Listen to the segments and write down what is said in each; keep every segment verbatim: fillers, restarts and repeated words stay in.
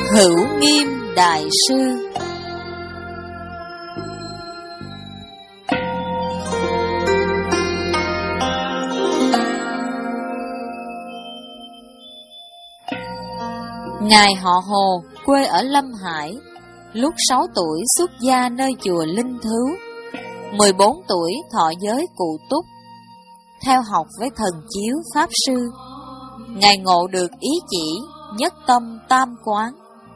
Hữu Nghiêm Đại Sư. Ngài họ Hồ, quê ở Lâm Hải, lúc sáu tuổi xuất gia nơi chùa Linh Thứu, mười bốn tuổi thọ giới Cụ Túc, theo học với Thần Chiếu Pháp Sư. Ngài ngộ được ý chỉ nhất tâm tam quán.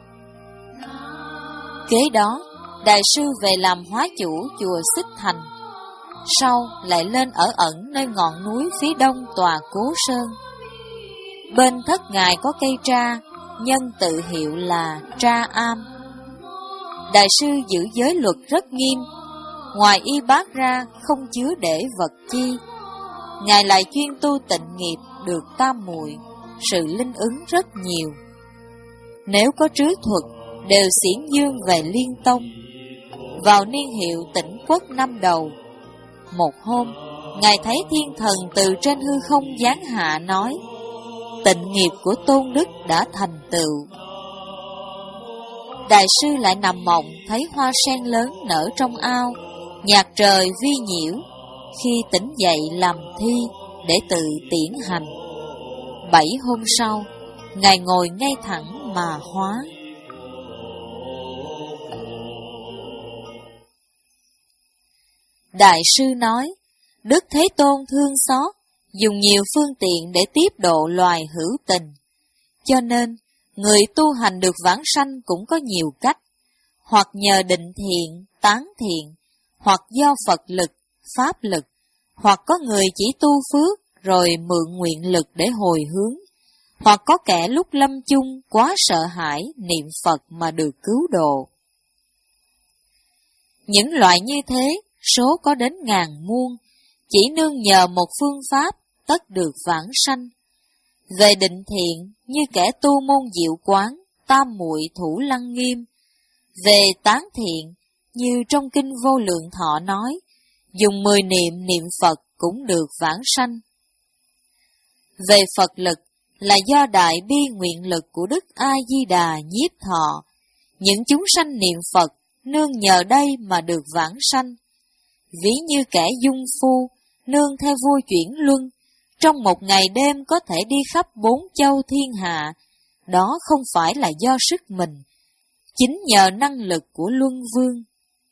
Kế đó, Đại sư về làm hóa chủ chùa Xích Thành, sau lại lên ở ẩn nơi ngọn núi phía đông tòa Cố Sơn. Bên thất Ngài có cây tra, nhân tự hiệu là Tra Am. Đại sư giữ giới luật rất nghiêm, ngoài y bát ra không chứa để vật chi. Ngài lại chuyên tu tịnh nghiệp được tam muội, sự linh ứng rất nhiều. Nếu có trứ thuật đều xiển dương về Liên Tông. Vào niên hiệu Tĩnh Quốc năm đầu, một hôm Ngài thấy thiên thần từ trên hư không giáng hạ nói: tịnh nghiệp của tôn đức đã thành tựu. Đại sư lại nằm mộng thấy hoa sen lớn nở trong ao, nhạc trời vi nhiễu. Khi tỉnh dậy làm thi để tự tiễn hành. Bảy hôm sau, Ngài ngồi ngay thẳng mà hóa. Đại sư nói, Đức Thế Tôn thương xót, dùng nhiều phương tiện để tiếp độ loài hữu tình. Cho nên, người tu hành được vãng sanh cũng có nhiều cách, hoặc nhờ định thiện, tán thiện, hoặc do Phật lực, Pháp lực, hoặc có người chỉ tu phước rồi mượn nguyện lực để hồi hướng, hoặc có kẻ lúc lâm chung quá sợ hãi niệm Phật mà được cứu độ. Những loại như thế, số có đến ngàn muôn, chỉ nương nhờ một phương pháp tất được vãng sanh. Về định thiện, như kẻ tu môn diệu quán, tam muội thủ lăng nghiêm. Về tán thiện, như trong kinh Vô Lượng Thọ nói, dùng mười niệm niệm Phật cũng được vãng sanh. Về Phật lực, là do đại bi nguyện lực của Đức A Di Đà nhiếp thọ, những chúng sanh niệm Phật nương nhờ đây mà được vãng sanh. Ví như kẻ dung phu, nương theo vua chuyển luân, trong một ngày đêm có thể đi khắp bốn châu thiên hạ, đó không phải là do sức mình, chính nhờ năng lực của Luân Vương.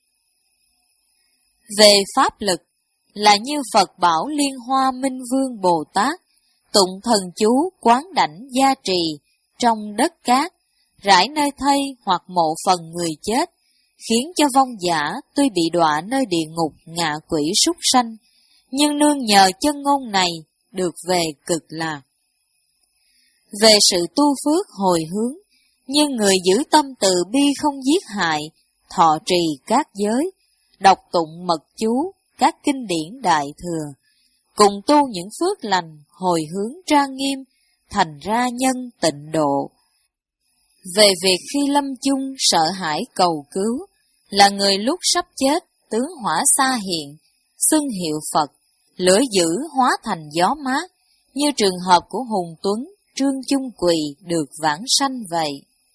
Về pháp lực, là như Phật bảo Liên Hoa Minh Vương Bồ Tát, tụng thần chú quán đảnh gia trì, trong đất cát, rải nơi thây hoặc mộ phần người chết, khiến cho vong giả tuy bị đọa nơi địa ngục ngạ quỷ súc sanh, nhưng nương nhờ chân ngôn này được về cực lạc. Về sự tu phước hồi hướng, như người giữ tâm từ bi không giết hại, thọ trì các giới, đọc tụng mật chú, các kinh điển đại thừa, cùng tu những phước lành, hồi hướng trang nghiêm, thành ra nhân tịnh độ. Về việc khi lâm chung sợ hãi cầu cứu, là người lúc sắp chết, tướng hỏa xa hiện, xưng hiệu Phật, lửa dữ hóa thành gió mát, như trường hợp của Hùng Tuấn, Trương Chung Quỳ được vãng sanh vậy.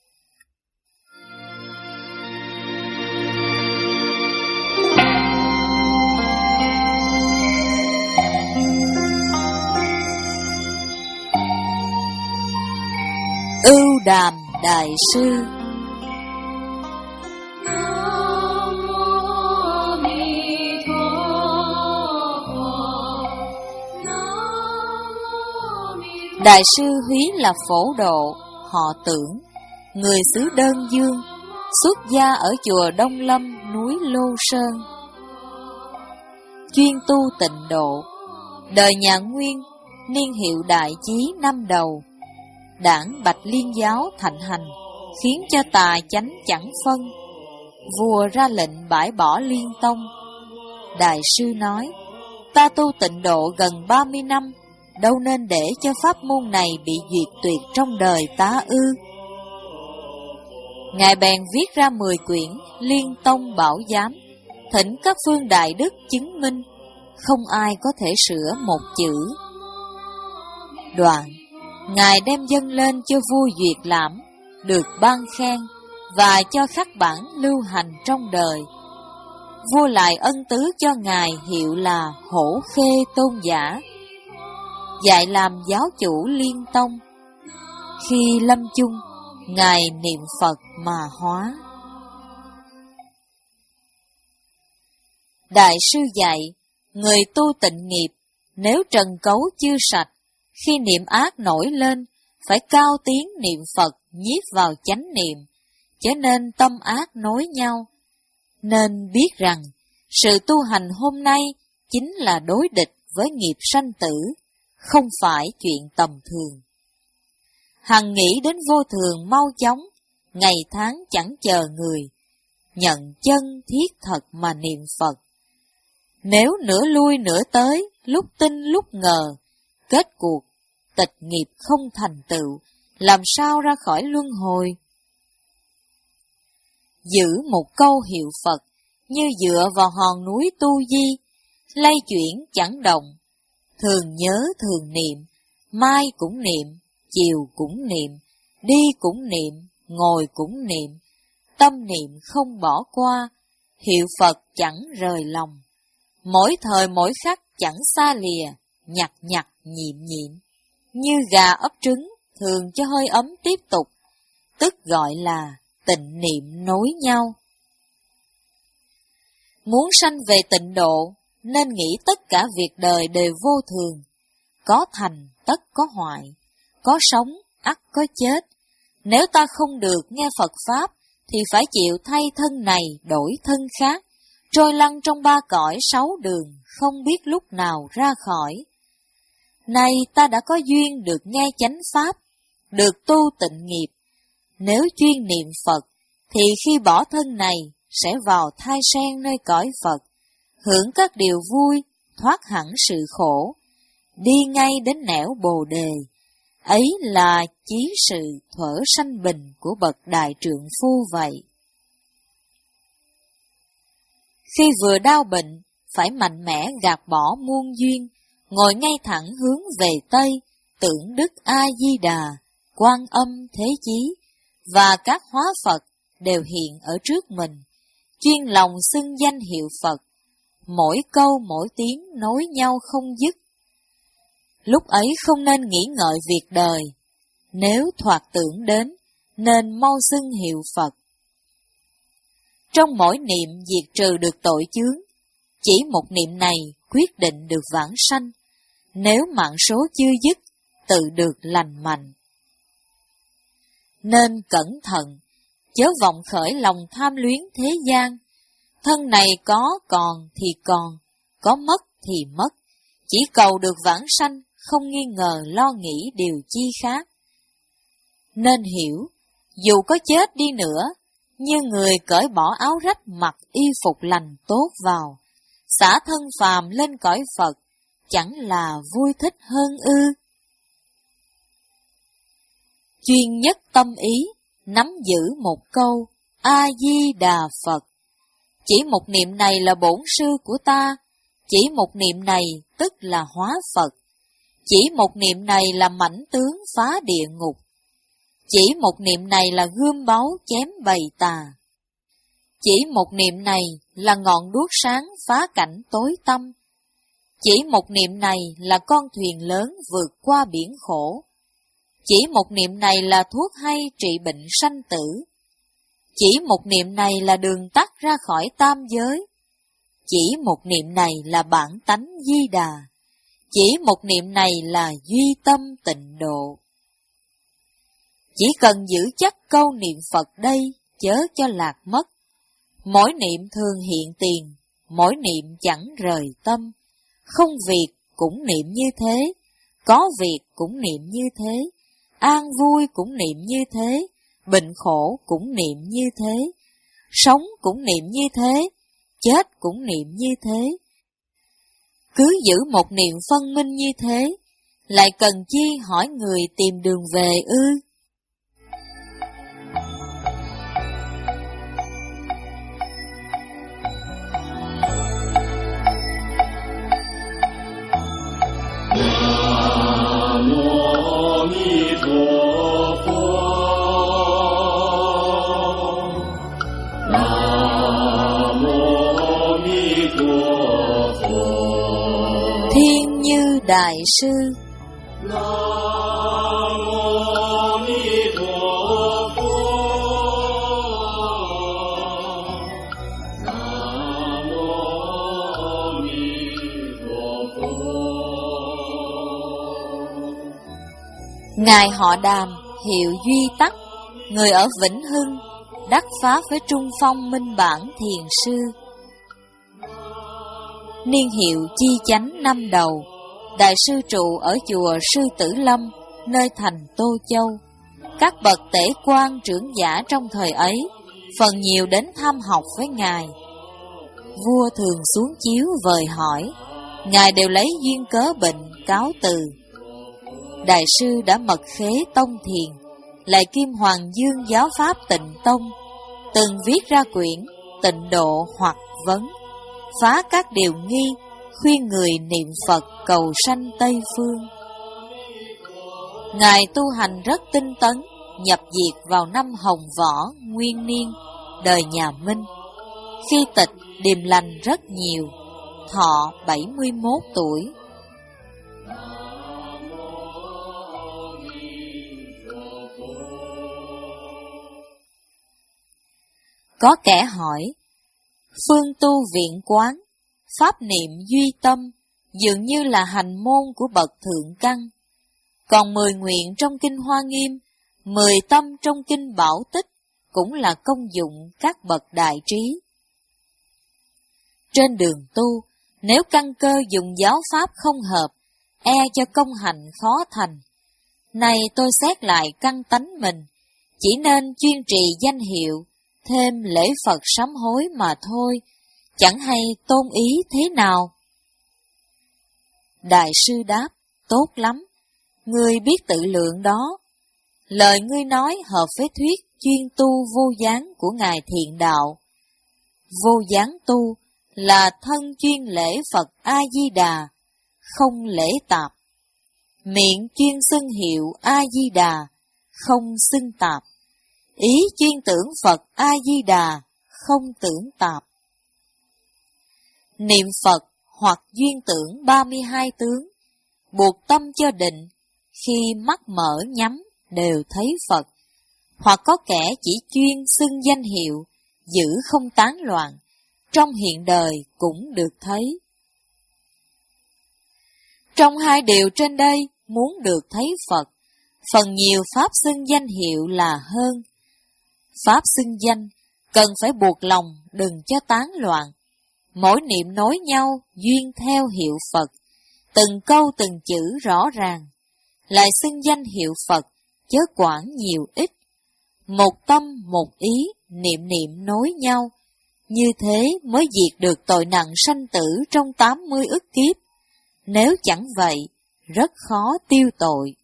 Ưu Đàm Đại Sư. Đại sư Húy là phổ độ, họ Tưởng, người xứ Đơn Dương, xuất gia ở chùa Đông Lâm, núi Lô Sơn. Chuyên tu tịnh độ, đời nhà Nguyên, niên hiệu Đại Chí năm đầu. Đảng Bạch Liên giáo thạnh hành, khiến cho tà chánh chẳng phân. Vua ra lệnh bãi bỏ Liên Tông. Đại sư nói, ta tu tịnh độ gần ba mươi năm, đâu nên để cho pháp môn này bị diệt tuyệt trong đời ta ư. Ngài bèn viết ra mười quyển Liên Tông Bảo Giám, thỉnh các phương đại đức chứng minh, không ai có thể sửa một chữ. Đoạn, Ngài đem dâng lên cho vua duyệt lãm, được ban khen và cho khắc bản lưu hành trong đời. Vua lại ân tứ cho ngài hiệu là Hổ Khê Tôn Giả, dạy làm giáo chủ Liên Tông. Khi lâm chung, ngài niệm Phật mà hóa. Đại sư dạy, người tu tịnh nghiệp, nếu trần cấu chưa sạch, khi niệm ác nổi lên, phải cao tiếng niệm Phật nhiếp vào chánh niệm, chớ nên tâm ác nối nhau. Nên biết rằng, sự tu hành hôm nay chính là đối địch với nghiệp sanh tử, không phải chuyện tầm thường. Hằng nghĩ đến vô thường mau chóng, ngày tháng chẳng chờ người, nhận chân thiết thật mà niệm Phật. Nếu nửa lui nửa tới, lúc tin lúc ngờ, kết cuộc, tịch nghiệp không thành tựu, làm sao ra khỏi luân hồi? Giữ một câu hiệu Phật, như dựa vào hòn núi Tu Di, lay chuyển chẳng động, thường nhớ thường niệm, mai cũng niệm, chiều cũng niệm, đi cũng niệm, ngồi cũng niệm, tâm niệm không bỏ qua, hiệu Phật chẳng rời lòng. Mỗi thời mỗi khắc chẳng xa lìa, nhặt nhặt nhiệm nhiệm, như gà ấp trứng, thường cho hơi ấm tiếp tục, tức gọi là tịnh niệm nối nhau. Muốn sanh về tịnh độ, nên nghĩ tất cả việc đời đều vô thường, có thành tất có hoại, có sống ắt có chết. Nếu ta không được nghe Phật Pháp, thì phải chịu thay thân này đổi thân khác, trôi lăn trong ba cõi sáu đường, không biết lúc nào ra khỏi. Nay ta đã có duyên được nghe chánh Pháp, được tu tịnh nghiệp. Nếu chuyên niệm Phật, thì khi bỏ thân này, sẽ vào thai sen nơi cõi Phật, hưởng các điều vui, thoát hẳn sự khổ, đi ngay đến nẻo Bồ Đề. Ấy là chí sự thuở sanh bình của bậc đại trượng phu vậy. Khi vừa đau bệnh, phải mạnh mẽ gạt bỏ muôn duyên, ngồi ngay thẳng hướng về Tây, tưởng Đức A-di-đà, Quan Âm Thế Chí và các hóa Phật đều hiện ở trước mình, chuyên lòng xưng danh hiệu Phật, mỗi câu mỗi tiếng nối nhau không dứt. Lúc ấy không nên nghĩ ngợi việc đời, nếu thoạt tưởng đến, nên mau xưng hiệu Phật. Trong mỗi niệm diệt trừ được tội chướng, chỉ một niệm này quyết định được vãng sanh, nếu mạng số chưa dứt, tự được lành mạnh. Nên cẩn thận, chớ vọng khởi lòng tham luyến thế gian, thân này có còn thì còn, có mất thì mất, chỉ cầu được vãng sanh, không nghi ngờ lo nghĩ điều chi khác. Nên hiểu, dù có chết đi nữa, như người cởi bỏ áo rách mặc y phục lành tốt vào, xả thân phàm lên cõi Phật, chẳng là vui thích hơn ư? Chuyên nhất tâm ý, nắm giữ một câu A-di-đà Phật. Chỉ một niệm này là bổn sư của ta, chỉ một niệm này tức là hóa Phật, chỉ một niệm này là mãnh tướng phá địa ngục, chỉ một niệm này là gươm báu chém bầy tà, chỉ một niệm này là ngọn đuốc sáng phá cảnh tối tăm, chỉ một niệm này là con thuyền lớn vượt qua biển khổ, chỉ một niệm này là thuốc hay trị bệnh sanh tử, chỉ một niệm này là đường tắt ra khỏi tam giới, chỉ một niệm này là bản tánh di đà, chỉ một niệm này là duy tâm tịnh độ. Chỉ cần giữ chắc câu niệm Phật đây, chớ cho lạc mất. Mỗi niệm thường hiện tiền, mỗi niệm chẳng rời tâm. Không việc cũng niệm như thế, có việc cũng niệm như thế, an vui cũng niệm như thế, bệnh khổ cũng niệm như thế, sống cũng niệm như thế, chết cũng niệm như thế. Cứ giữ một niệm phân minh như thế, lại cần chi hỏi người tìm đường về ư? Nam mô A Di Đà Phật. Đại sư. Ngài họ Đàm, hiệu Duy Tắc, người ở Vĩnh Hưng, đắc pháp với Trung Phong Minh Bản Thiền Sư. Niên hiệu Chi Chánh năm đầu. Đại sư trụ ở chùa Sư Tử Lâm, nơi thành Tô Châu. Các bậc tể quan trưởng giả trong thời ấy phần nhiều đến thăm học với Ngài. Vua thường xuống chiếu vời hỏi, Ngài đều lấy duyên cớ bệnh cáo từ. Đại sư đã mật khế tông thiền, lại kim Hoàng Dương giáo pháp Tịnh Tông, từng viết ra quyển Tịnh Độ hoặc Vấn, phá các điều nghi, khuyên người niệm Phật cầu sanh Tây Phương. Ngài tu hành rất tinh tấn, nhập diệt vào năm Hồng Võ Nguyên Niên, đời nhà Minh. Khi tịch điềm lành rất nhiều, thọ bảy mươi mốt tuổi. Có kẻ hỏi, phương tu viện quán, pháp niệm duy tâm, dường như là hành môn của bậc thượng căn. Còn mười nguyện trong kinh Hoa Nghiêm, mười tâm trong kinh Bảo Tích cũng là công dụng các bậc đại trí. Trên đường tu, nếu căn cơ dùng giáo pháp không hợp, e cho công hành khó thành. Này tôi xét lại căn tánh mình, chỉ nên chuyên trì danh hiệu, thêm lễ Phật sám hối mà thôi, chẳng hay tôn ý thế nào. Đại sư đáp, tốt lắm, ngươi biết tự lượng đó. Lời ngươi nói hợp với thuyết chuyên tu vô gián của Ngài Thiện Đạo. Vô gián tu là thân chuyên lễ Phật A-di-đà, không lễ tạp. Miệng chuyên xưng hiệu A-di-đà, không xưng tạp. Ý chuyên tưởng Phật A-di-đà, không tưởng tạp. Niệm Phật hoặc duyên tưởng ba mươi hai tướng, buộc tâm cho định, khi mắt mở nhắm đều thấy Phật. Hoặc có kẻ chỉ chuyên xưng danh hiệu, giữ không tán loạn, trong hiện đời cũng được thấy. Trong hai điều trên đây, muốn được thấy Phật, phần nhiều pháp xưng danh hiệu là hơn. Pháp xưng danh cần phải buộc lòng đừng cho tán loạn. Mỗi niệm nối nhau duyên theo hiệu Phật, từng câu từng chữ rõ ràng. Lại xưng danh hiệu Phật, chớ quản nhiều ít. Một tâm một ý, niệm niệm nối nhau. Như thế mới diệt được tội nặng sanh tử trong tám mươi ức kiếp. Nếu chẳng vậy, rất khó tiêu tội.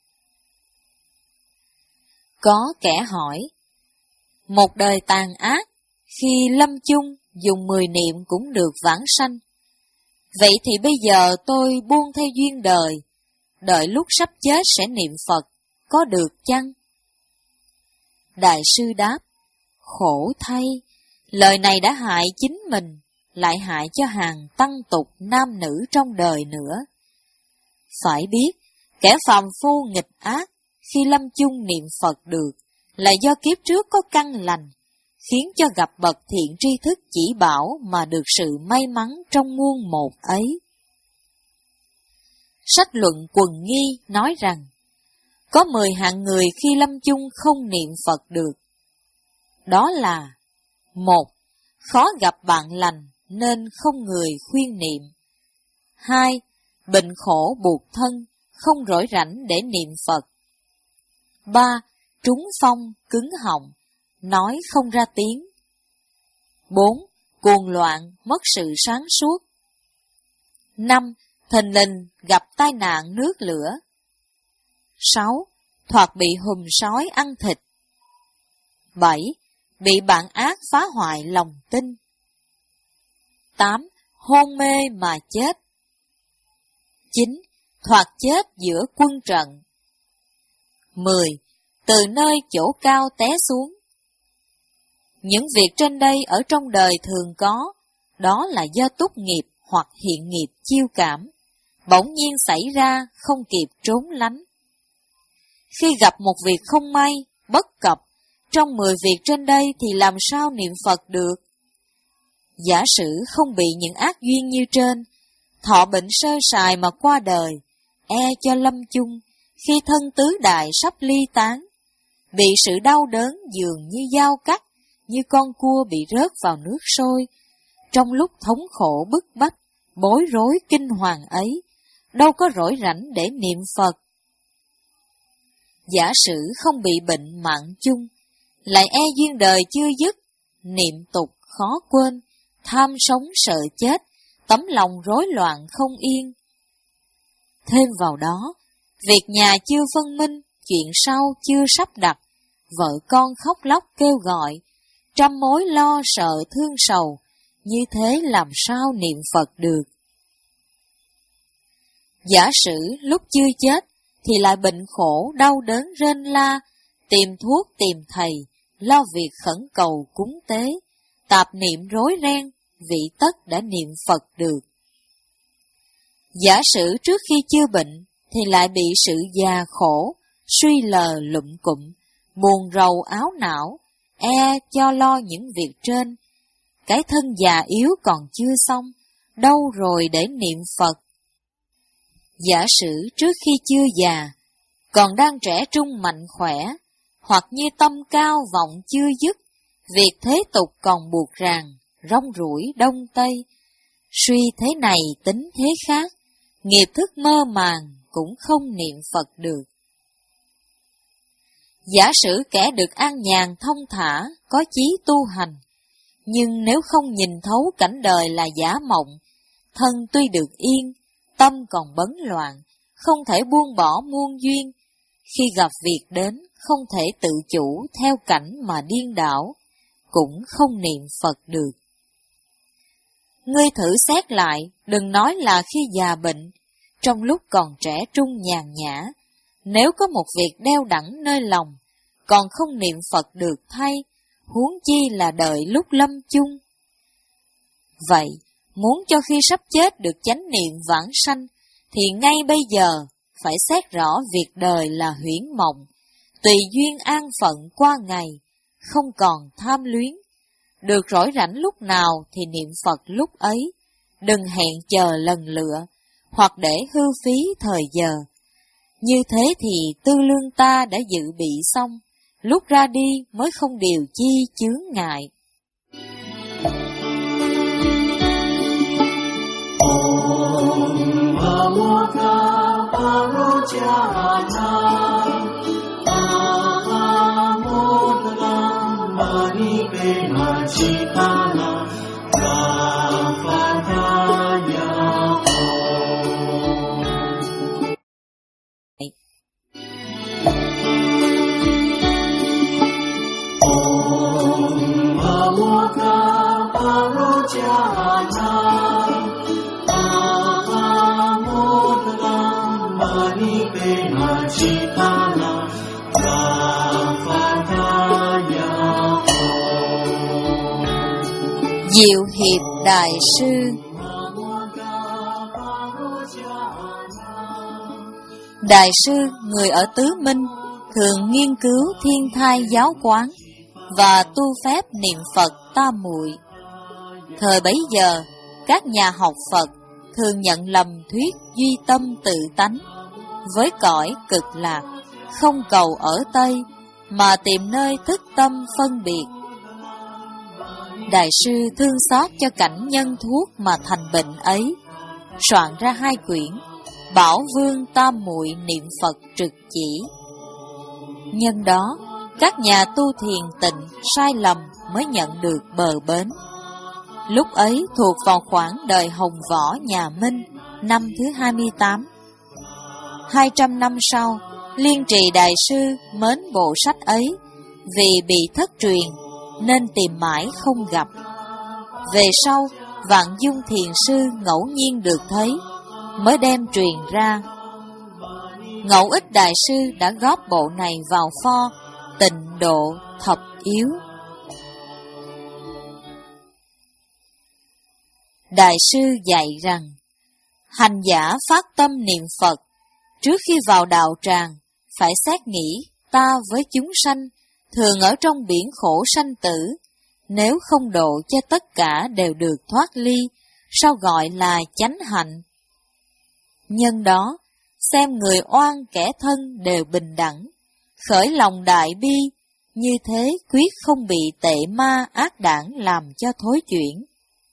Có kẻ hỏi, một đời tàn ác, khi lâm chung dùng mười niệm cũng được vãng sanh. Vậy thì bây giờ tôi buông theo duyên đời, đợi lúc sắp chết sẽ niệm Phật, có được chăng? Đại sư đáp, khổ thay, lời này đã hại chính mình, lại hại cho hàng tăng tục nam nữ trong đời nữa. Phải biết, kẻ phàm phu nghịch ác, khi lâm chung niệm Phật được, là do kiếp trước có căn lành, khiến cho gặp bậc thiện tri thức chỉ bảo mà được sự may mắn trong muôn một ấy. Sách luận Quần Nghi nói rằng, có mười hạng người khi lâm chung không niệm Phật được. Đó là: một. Khó gặp bạn lành nên không người khuyên niệm. Hai. Bệnh khổ buộc thân, không rỗi rảnh để niệm Phật. Ba. Trúng phong, cứng họng, nói không ra tiếng. Bốn. Cuồng loạn, mất sự sáng suốt. Năm. Thình lình gặp tai nạn nước lửa. Sáu. Thoạt bị hùm sói ăn thịt. Bảy. Bị bạn ác phá hoại lòng tin. Tám. Hôn mê mà chết. Chín. Thoạt chết giữa quân trận. Mười. Từ nơi chỗ cao té xuống. Những việc trên đây ở trong đời thường có, đó là do túc nghiệp hoặc hiện nghiệp chiêu cảm. bỗng nhiên xảy ra không kịp trốn lánh. Khi gặp một việc không may, bất cập, trong mười việc trên đây thì làm sao niệm Phật được? Giả sử không bị những ác duyên như trên, thọ bệnh sơ sài mà qua đời, e cho lâm chung, khi thân tứ đại sắp ly tán, bị sự đau đớn dường như dao cắt, như con cua bị rớt vào nước sôi. Trong lúc thống khổ bức bách, bối rối kinh hoàng ấy, đâu có rỗi rảnh để niệm Phật. Giả sử không bị bệnh mạng chung, lại e duyên đời chưa dứt, niệm tục khó quên, tham sống sợ chết, tấm lòng rối loạn không yên. Thêm vào đó, việc nhà chưa phân minh, chuyện sau chưa sắp đặt, vợ con khóc lóc kêu gọi, trăm mối lo sợ thương sầu, như thế làm sao niệm Phật được? Giả sử lúc chưa chết, thì lại bệnh khổ, đau đớn rên la, tìm thuốc tìm thầy, lo việc khẩn cầu cúng tế, tạp niệm rối ren, vị tất đã niệm Phật được. Giả sử trước khi chưa bệnh, thì lại bị sự già khổ, suy lờ lụm cụm, buồn rầu áo não, e cho lo những việc trên. Cái thân già yếu còn chưa xong, đâu rồi để niệm Phật? Giả sử trước khi chưa già, còn đang trẻ trung mạnh khỏe, hoặc như tâm cao vọng chưa dứt, việc thế tục còn buộc ràng, rong ruổi đông tây. Suy thế này tính thế khác, nghiệp thức mơ màng cũng không niệm Phật được. Giả sử kẻ được an nhàn thông thả, có chí tu hành, nhưng nếu không nhìn thấu cảnh đời là giả mộng, thân tuy được yên, tâm còn bấn loạn, không thể buông bỏ muôn duyên, khi gặp việc đến không thể tự chủ theo cảnh mà điên đảo, cũng không niệm Phật được. Ngươi thử xét lại, đừng nói là khi già bệnh, trong lúc còn trẻ trung nhàn nhã, nếu có một việc đeo đẳng nơi lòng, còn không niệm Phật được thay, huống chi là đợi lúc lâm chung. Vậy, muốn cho khi sắp chết được chánh niệm vãng sanh, thì ngay bây giờ phải xét rõ việc đời là huyễn mộng, tùy duyên an phận qua ngày, không còn tham luyến. Được rỗi rảnh lúc nào thì niệm Phật lúc ấy, đừng hẹn chờ lần lựa, hoặc để hư phí thời giờ. Như thế thì tư lương ta đã dự bị xong, lúc ra đi mới không điều chi chướng ngại. Diệu Hiệp Đại Sư. Đại sư, người ở Tứ Minh, thường nghiên cứu thiên thai giáo quán và tu phép niệm Phật tam muội. Thời bấy giờ, các nhà học Phật thường nhận lầm thuyết duy tâm tự tánh, với cõi cực lạc, không cầu ở Tây, mà tìm nơi thức tâm phân biệt. Đại sư thương xót cho cảnh nhân thuốc mà thành bệnh ấy, soạn ra hai quyển Bảo Vương Tam Muội Niệm Phật Trực Chỉ. Nhân đó, các nhà tu thiền tịnh sai lầm mới nhận được bờ bến. Lúc ấy thuộc vào khoảng đời Hồng Võ nhà Minh, năm thứ hai mươi tám. Hai trăm năm sau, Liên Trì Đại sư mến bộ sách ấy, vì bị thất truyền nên tìm mãi không gặp. Về sau, Vạn Dung Thiền Sư ngẫu nhiên được thấy, mới đem truyền ra. Ngẫu Ích Đại sư đã góp bộ này vào pho Tịnh Độ Thập Yếu. Đại sư dạy rằng, Hành giả phát tâm niệm Phật, trước khi vào đạo tràng, phải xét nghĩ ta với chúng sanh, thường ở trong biển khổ sanh tử, nếu không độ cho tất cả đều được thoát ly, sao gọi là chánh hạnh? Nhân đó, xem người oan kẻ thân đều bình đẳng, khởi lòng đại bi, như thế quyết không bị tệ ma ác đảng làm cho thối chuyển.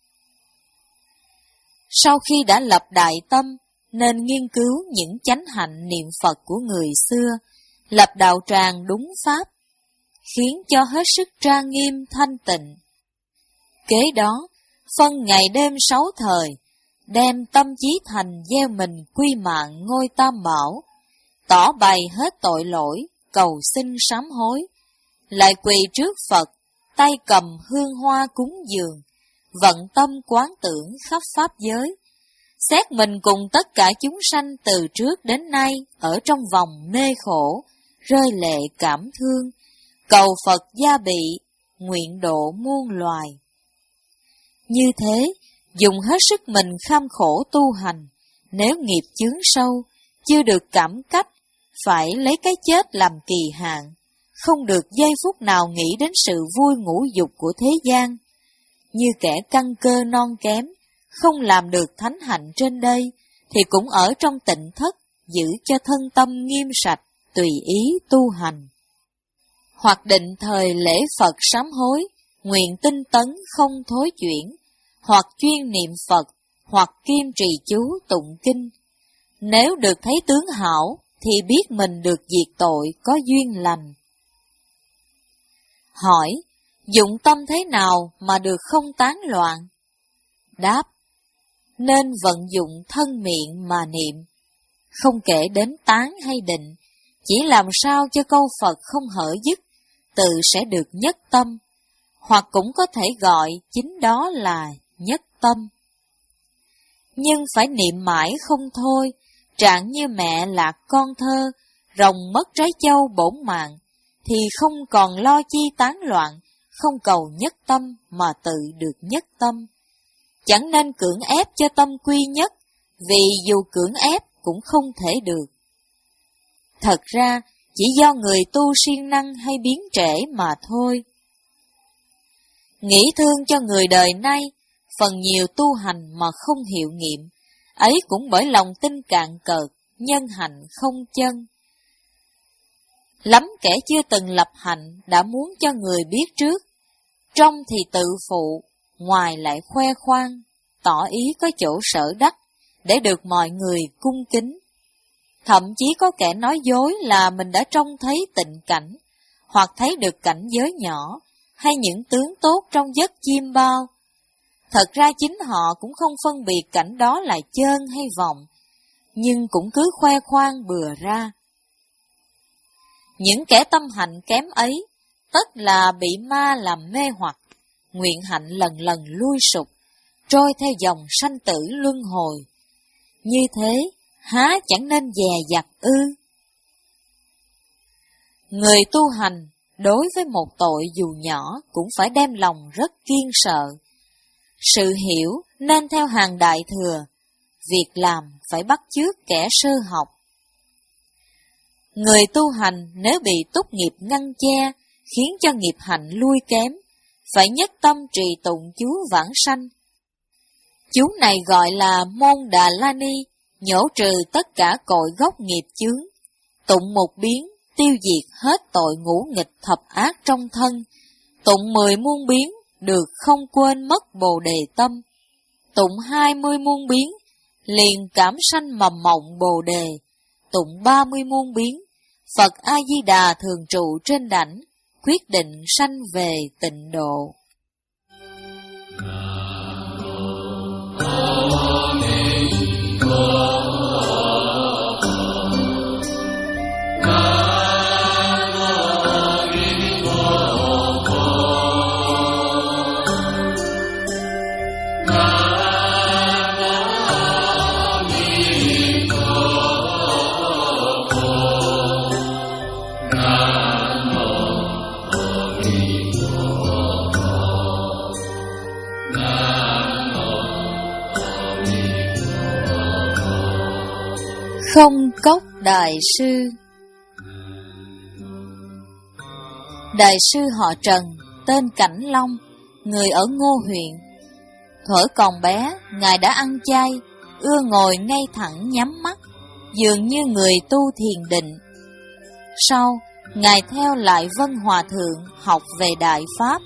Sau khi đã lập đại tâm, nên nghiên cứu những chánh hạnh niệm Phật của người xưa, lập đạo tràng đúng pháp, khiến cho hết sức trang nghiêm thanh tịnh. Kế đó, phân ngày đêm sáu thời, đem tâm chí thành gieo mình quy mạng ngôi Tam Bảo, tỏ bày hết tội lỗi, cầu xin sám hối, lại quỳ trước Phật, tay cầm hương hoa cúng dường, vận tâm quán tưởng khắp pháp giới, xét mình cùng tất cả chúng sanh từ trước đến nay ở trong vòng mê khổ, rơi lệ cảm thương, cầu Phật gia bị, nguyện độ muôn loài. Như thế, dùng hết sức mình kham khổ tu hành, nếu nghiệp chướng sâu, chưa được cảm cách, phải lấy cái chết làm kỳ hạn, không được giây phút nào nghĩ đến sự vui ngũ dục của thế gian. Như kẻ căn cơ non kém, không làm được thánh hạnh trên đây, thì cũng ở trong tịnh thất, giữ cho thân tâm nghiêm sạch, tùy ý tu hành. Hoặc định thời lễ Phật sám hối, nguyện tinh tấn không thối chuyển, hoặc chuyên niệm Phật, hoặc kiêm trì chú tụng kinh. Nếu được thấy tướng hảo, thì biết mình được diệt tội có duyên lành. Hỏi, dụng tâm thế nào mà được không tán loạn? Đáp, nên vận dụng thân miệng mà niệm, không kể đến tán hay định, chỉ làm sao cho câu Phật không hở dứt, tự sẽ được nhất tâm, hoặc cũng có thể gọi chính đó là nhất tâm. Nhưng phải niệm mãi không thôi, trạng như mẹ lạc con thơ, rồng mất trái châu bổn mạng, thì không còn lo chi tán loạn, không cầu nhất tâm mà tự được nhất tâm. Chẳng nên cưỡng ép cho tâm quy nhất, vì dù cưỡng ép cũng không thể được. Thật ra, chỉ do người tu siêng năng hay biến trễ mà thôi. Nghĩ thương cho người đời nay, phần nhiều tu hành mà không hiệu nghiệm, ấy cũng bởi lòng tin cạn cợt, nhân hạnh không chân. Lắm kẻ chưa từng lập hạnh đã muốn cho người biết trước, trong thì tự phụ, ngoài lại khoe khoang, tỏ ý có chỗ sở đắc, để được mọi người cung kính. Thậm chí có kẻ nói dối là mình đã trông thấy tịnh cảnh, hoặc thấy được cảnh giới nhỏ, hay những tướng tốt trong giấc chiêm bao. Thật ra chính họ cũng không phân biệt cảnh đó là chơn hay vọng, nhưng cũng cứ khoe khoang bừa ra. Những kẻ tâm hạnh kém ấy, tất là bị ma làm mê hoặc, nguyện hạnh lần lần lui sụp, trôi theo dòng sanh tử luân hồi. Như thế, há chẳng nên dè dặt ư? Người tu hành, đối với một tội dù nhỏ, cũng phải đem lòng rất kiên sợ. Sự hiểu nên theo hàng đại thừa, việc làm phải bắt chước kẻ sơ học. Người tu hành nếu bị túc nghiệp ngăn che, khiến cho nghiệp hạnh lui kém, phải nhất tâm trì tụng chú vãng sanh. Chú này gọi là môn Đà La Ni, nhổ trừ tất cả cội gốc nghiệp chướng, tụng một biến, tiêu diệt hết tội ngũ nghịch thập ác trong thân, tụng mười muôn biến, được không quên mất bồ đề tâm, tụng hai mươi muôn biến, liền cảm sanh mầm mộng bồ đề, tụng ba mươi muôn biến, Phật A-di-đà thường trụ trên đảnh, quyết định sanh về tịnh độ. Nam mô Không cốc đại sư. Đại sư họ Trần, tên Cảnh Long, người ở Ngô huyện. Thuở còn bé, Ngài đã ăn chay, ưa ngồi ngay thẳng nhắm mắt, dường như người tu thiền định. Sau, Ngài theo Lại Vân Hòa Thượng học về Đại Pháp.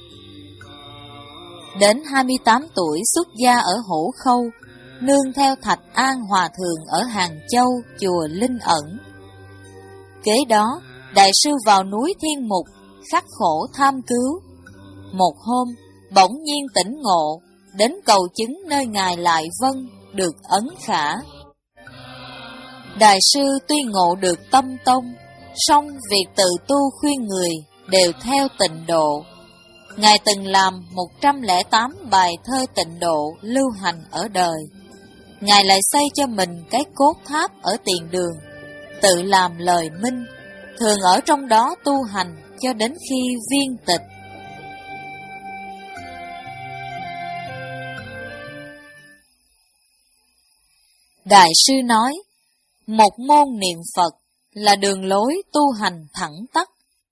Đến hai mươi tám tuổi xuất gia ở Hổ Khâu, nương theo Thạch An Hòa Thượng ở Hàng Châu, chùa Linh Ẩn. Kế đó, Đại sư vào núi Thiên Mục, khắc khổ tham cứu. Một hôm, bỗng nhiên tỉnh ngộ, đến cầu chứng nơi Ngài Lại Vân, được ấn khả. Đại sư tuy ngộ được tâm tông, song việc tự tu khuyên người đều theo tịnh độ. Ngài từng làm một trăm lẻ tám bài thơ tịnh độ lưu hành ở đời. Ngài lại xây cho mình cái cốt tháp ở tiền đường, tự làm lời minh, thường ở trong đó tu hành cho đến khi viên tịch. Đại sư nói, một môn niệm Phật là đường lối tu hành thẳng tắp.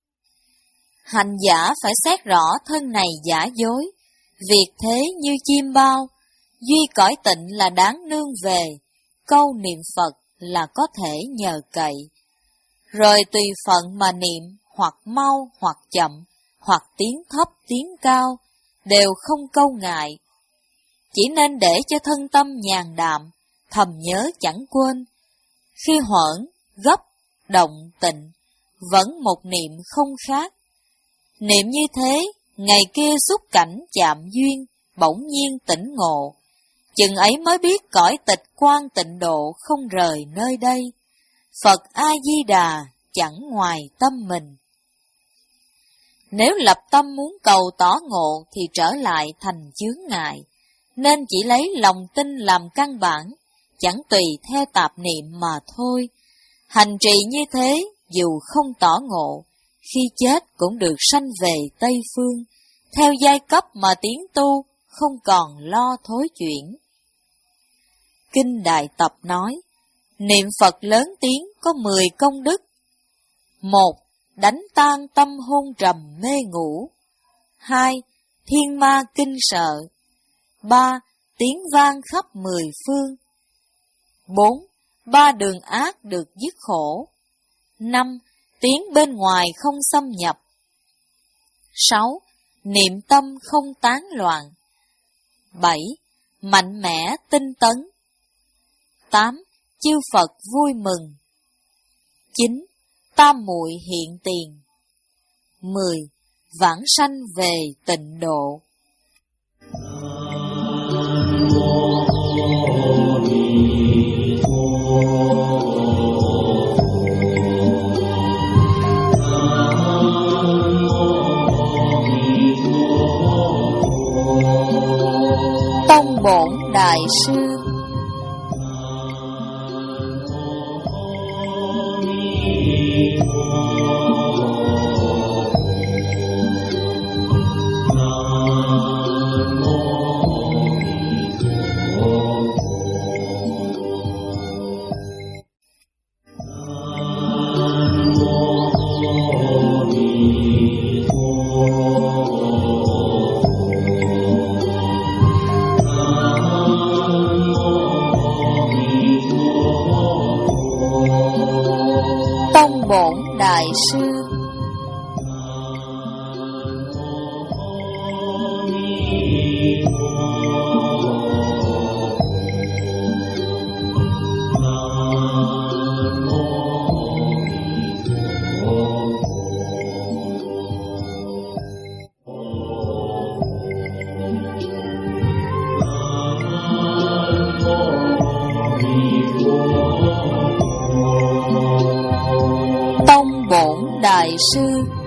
Hành giả phải xét rõ thân này giả dối, việc thế như chim bao, duy cõi tịnh là đáng nương về, câu niệm Phật là có thể nhờ cậy. Rồi tùy phận mà niệm, hoặc mau hoặc chậm, hoặc tiếng thấp tiếng cao, đều không câu ngại. Chỉ nên để cho thân tâm nhàn đạm, thầm nhớ chẳng quên. Khi hoảng, gấp, động, tịnh, vẫn một niệm không khác. Niệm như thế, ngày kia xúc cảnh chạm duyên, bỗng nhiên tỉnh ngộ. Chừng ấy mới biết cõi tịch quan tịnh độ không rời nơi đây. Phật A-di-đà chẳng ngoài tâm mình. Nếu lập tâm muốn cầu tỏ ngộ thì trở lại thành chướng ngại, nên chỉ lấy lòng tin làm căn bản, chẳng tùy theo tạp niệm mà thôi. Hành trì như thế, dù không tỏ ngộ, khi chết cũng được sanh về Tây Phương, theo giai cấp mà tiến tu, không còn lo thối chuyển. Kinh Đại Tập nói, niệm Phật lớn tiếng có mười công đức. Một, đánh tan tâm hôn trầm mê ngủ. Hai, thiên ma kinh sợ. Ba, tiếng vang khắp mười phương. Bốn, ba đường ác được dứt khổ. Năm, tiếng bên ngoài không xâm nhập. Sáu, niệm tâm không tán loạn. Bảy, mạnh mẽ tinh tấn. Tám, chư Phật vui mừng. Chín, tam muội hiện tiền. Mười, vãng sanh về tịnh độ. Tông Bổn Đại Sư. Tông Bổn Đại Sư. Bổn Đại Sư.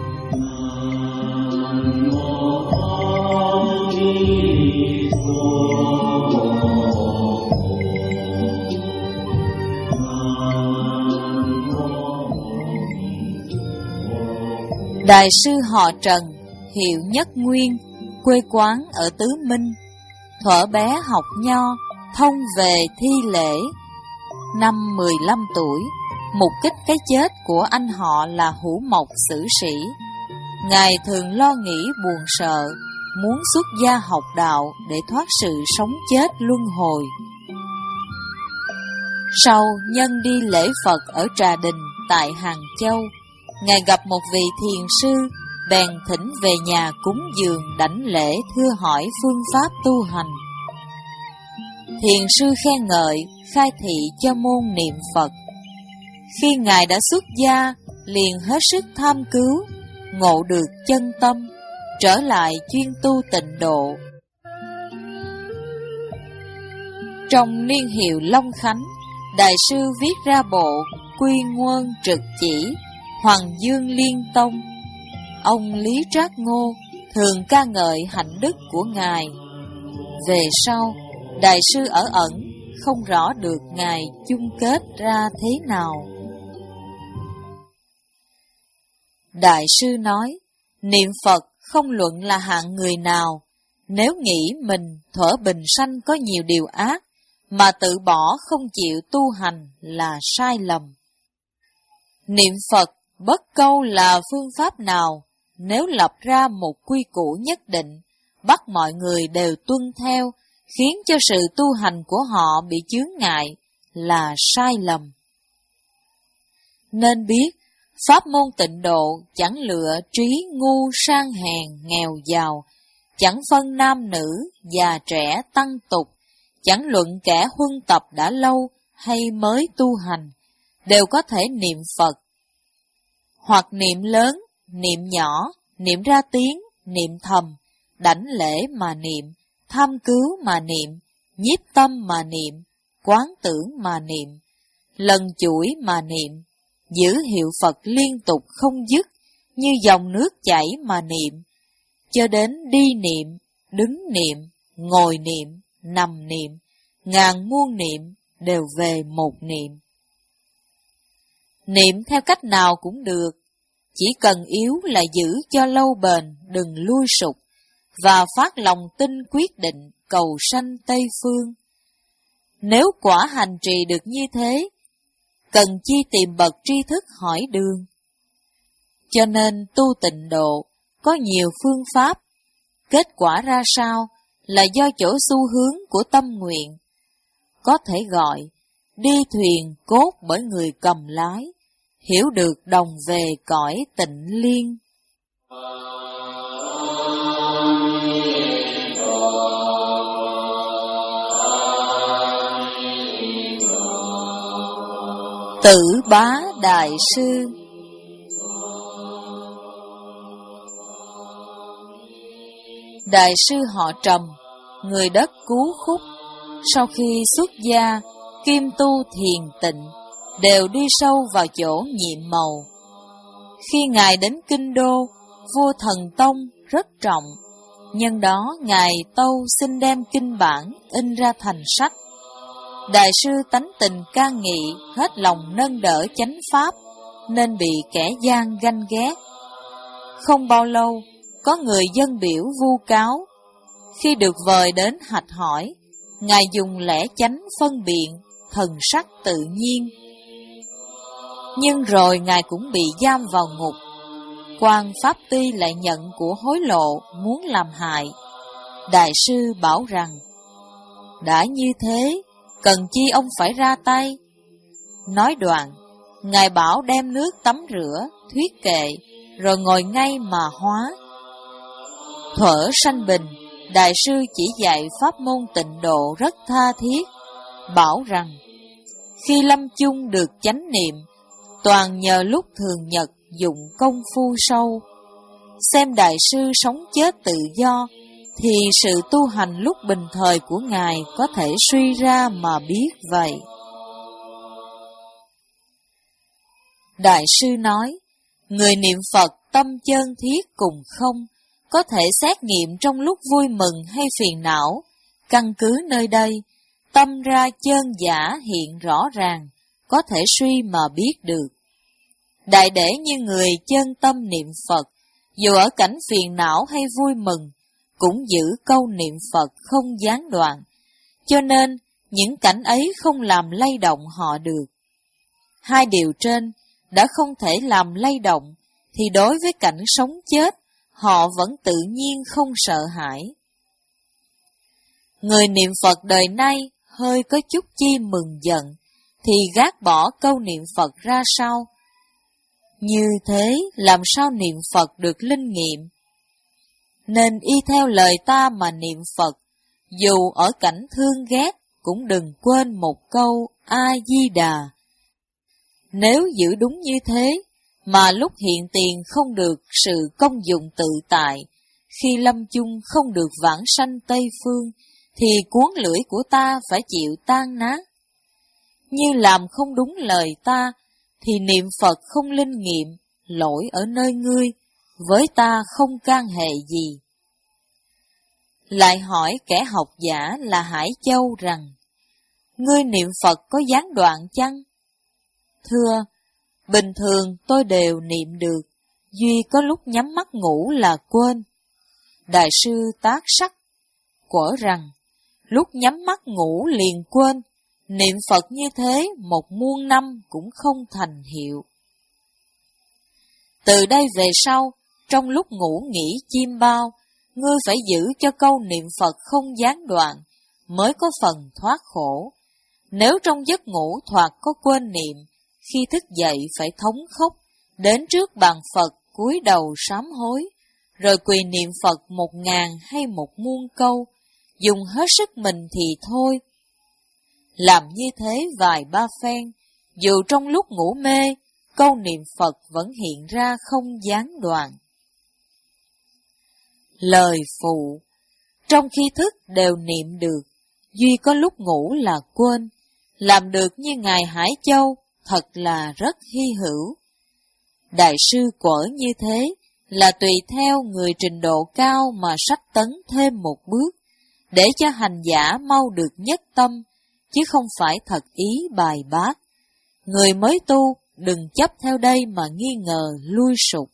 Đại sư họ Trần, hiệu Nhất Nguyên, quê quán ở Tứ Minh. Thuở bé học nho, thông về thi lễ. Năm mười lăm tuổi, mục kích cái chết của anh họ là Hữu Mộc Sử Sĩ. Ngài thường lo nghĩ buồn sợ, muốn xuất gia học đạo để thoát sự sống chết luân hồi. Sau nhân đi lễ Phật ở Trà Đình tại Hàng Châu, Ngài gặp một vị thiền sư, bèn thỉnh về nhà cúng dường đảnh lễ thưa hỏi phương pháp tu hành. Thiền sư khen ngợi, khai thị cho môn niệm Phật. Khi Ngài đã xuất gia, liền hết sức tham cứu, ngộ được chân tâm, trở lại chuyên tu tịnh độ. Trong niên hiệu Long Khánh, Đại sư viết ra bộ Quy Nguân Trực Chỉ, Hoàng Dương Liên Tông. Ông Lý Trác Ngô thường ca ngợi hạnh đức của Ngài. Về sau, Đại sư ở ẩn, không rõ được Ngài chung kết ra thế nào. Đại sư nói, niệm Phật không luận là hạng người nào, nếu nghĩ mình thuở bình sanh có nhiều điều ác, mà tự bỏ không chịu tu hành là sai lầm. Niệm Phật bất câu là phương pháp nào, nếu lập ra một quy củ nhất định, bắt mọi người đều tuân theo, khiến cho sự tu hành của họ bị chướng ngại, là sai lầm. Nên biết, pháp môn tịnh độ chẳng lựa trí ngu sang hèn nghèo giàu, chẳng phân nam nữ, già trẻ tăng tục, chẳng luận kẻ huân tập đã lâu hay mới tu hành, đều có thể niệm Phật. Hoặc niệm lớn, niệm nhỏ, niệm ra tiếng, niệm thầm, đảnh lễ mà niệm, tham cứu mà niệm, nhiếp tâm mà niệm, quán tưởng mà niệm, lần chuỗi mà niệm, giữ hiệu Phật liên tục không dứt, như dòng nước chảy mà niệm, cho đến đi niệm, đứng niệm, ngồi niệm, nằm niệm, ngàn muôn niệm đều về một niệm. Niệm theo cách nào cũng được, chỉ cần yếu là giữ cho lâu bền, đừng lui sụp, và phát lòng tin quyết định cầu sanh Tây Phương. Nếu quả hành trì được như thế, cần chi tìm bậc tri thức hỏi đường. Cho nên tu tịnh độ có nhiều phương pháp, kết quả ra sao là do chỗ xu hướng của tâm nguyện. Có thể gọi đi thuyền cốt bởi người cầm lái, hiểu được đồng về cõi tịnh liên. Tử Bá Đại Sư. Đại sư họ Trầm, người đất Cú Khúc, sau khi xuất gia, kim tu thiền tịnh, đều đi sâu vào chỗ nhiệm màu. Khi Ngài đến Kinh Đô, vua Thần Tông rất trọng, nhân đó Ngài tâu xin đem kinh bản in ra thành sách. Đại sư tánh tình can nghị, hết lòng nâng đỡ chánh pháp, nên bị kẻ gian ganh ghét. Không bao lâu, có người dân biểu vu cáo. Khi được vời đến hạch hỏi, Ngài dùng lẽ chánh phân biện, thần sắc tự nhiên. Nhưng rồi Ngài cũng bị giam vào ngục. Quan Pháp Ty lại nhận của hối lộ, muốn làm hại. Đại sư bảo rằng, đã như thế, cần chi ông phải ra tay. Nói đoạn, Ngài bảo đem nước tắm rửa, thuyết kệ, rồi ngồi ngay mà hóa. Thuở sanh bình, Đại sư chỉ dạy pháp môn tịnh độ rất tha thiết, bảo rằng, khi lâm chung được chánh niệm, toàn nhờ lúc thường nhật dụng công phu sâu. Xem Đại sư sống chết tự do, thì sự tu hành lúc bình thời của Ngài có thể suy ra mà biết vậy. Đại sư nói, người niệm Phật tâm chân thiết cùng không, có thể xét nghiệm trong lúc vui mừng hay phiền não. Căn cứ nơi đây, tâm ra chân giả hiện rõ ràng, có thể suy mà biết được. Đại để như người chân tâm niệm Phật, dù ở cảnh phiền não hay vui mừng, cũng giữ câu niệm Phật không gián đoạn. Cho nên, những cảnh ấy không làm lay động họ được. Hai điều trên đã không thể làm lay động, thì đối với cảnh sống chết, họ vẫn tự nhiên không sợ hãi. Người niệm Phật đời nay hơi có chút chi mừng giận, thì gác bỏ câu niệm Phật ra sau. Như thế làm sao niệm Phật được linh nghiệm? Nên y theo lời ta mà niệm Phật, dù ở cảnh thương ghét cũng đừng quên một câu A-di-đà. Nếu giữ đúng như thế, mà lúc hiện tiền không được sự công dụng tự tại, khi lâm chung không được vãng sanh Tây Phương, thì cuốn lưỡi của ta phải chịu tan nát. Như làm không đúng lời ta, thì niệm Phật không linh nghiệm, lỗi ở nơi ngươi, với ta không can hệ gì. Lại hỏi kẻ học giả là Hải Châu rằng, ngươi niệm Phật có gián đoạn chăng? Thưa, bình thường tôi đều niệm được, duy có lúc nhắm mắt ngủ là quên. Đại sư Tác Sắc quở rằng, lúc nhắm mắt ngủ liền quên, niệm Phật như thế một muôn năm cũng không thành hiệu. Từ đây về sau, trong lúc ngủ nghỉ chiêm bao, ngươi phải giữ cho câu niệm Phật không gián đoạn, mới có phần thoát khổ. Nếu trong giấc ngủ thoạt có quên niệm, khi thức dậy phải thống khóc, đến trước bàn Phật cúi đầu sám hối, rồi quỳ niệm Phật một ngàn hay một muôn câu, dùng hết sức mình thì thôi. Làm như thế vài ba phen, dù trong lúc ngủ mê, câu niệm Phật vẫn hiện ra không gián đoạn. Lời phụ, trong khi thức đều niệm được, duy có lúc ngủ là quên. Làm được như Ngài Hải Châu, thật là rất hy hữu. Đại sư quở như thế là tùy theo người trình độ cao mà sách tấn thêm một bước, để cho hành giả mau được nhất tâm, chứ không phải thật ý bài bác. Người mới tu đừng chấp theo đây mà nghi ngờ lui sụp.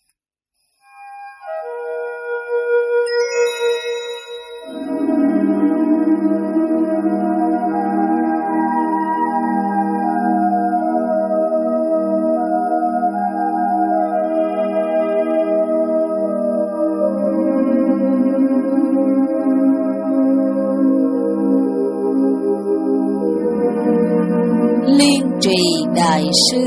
Liên Trì Đại Sư.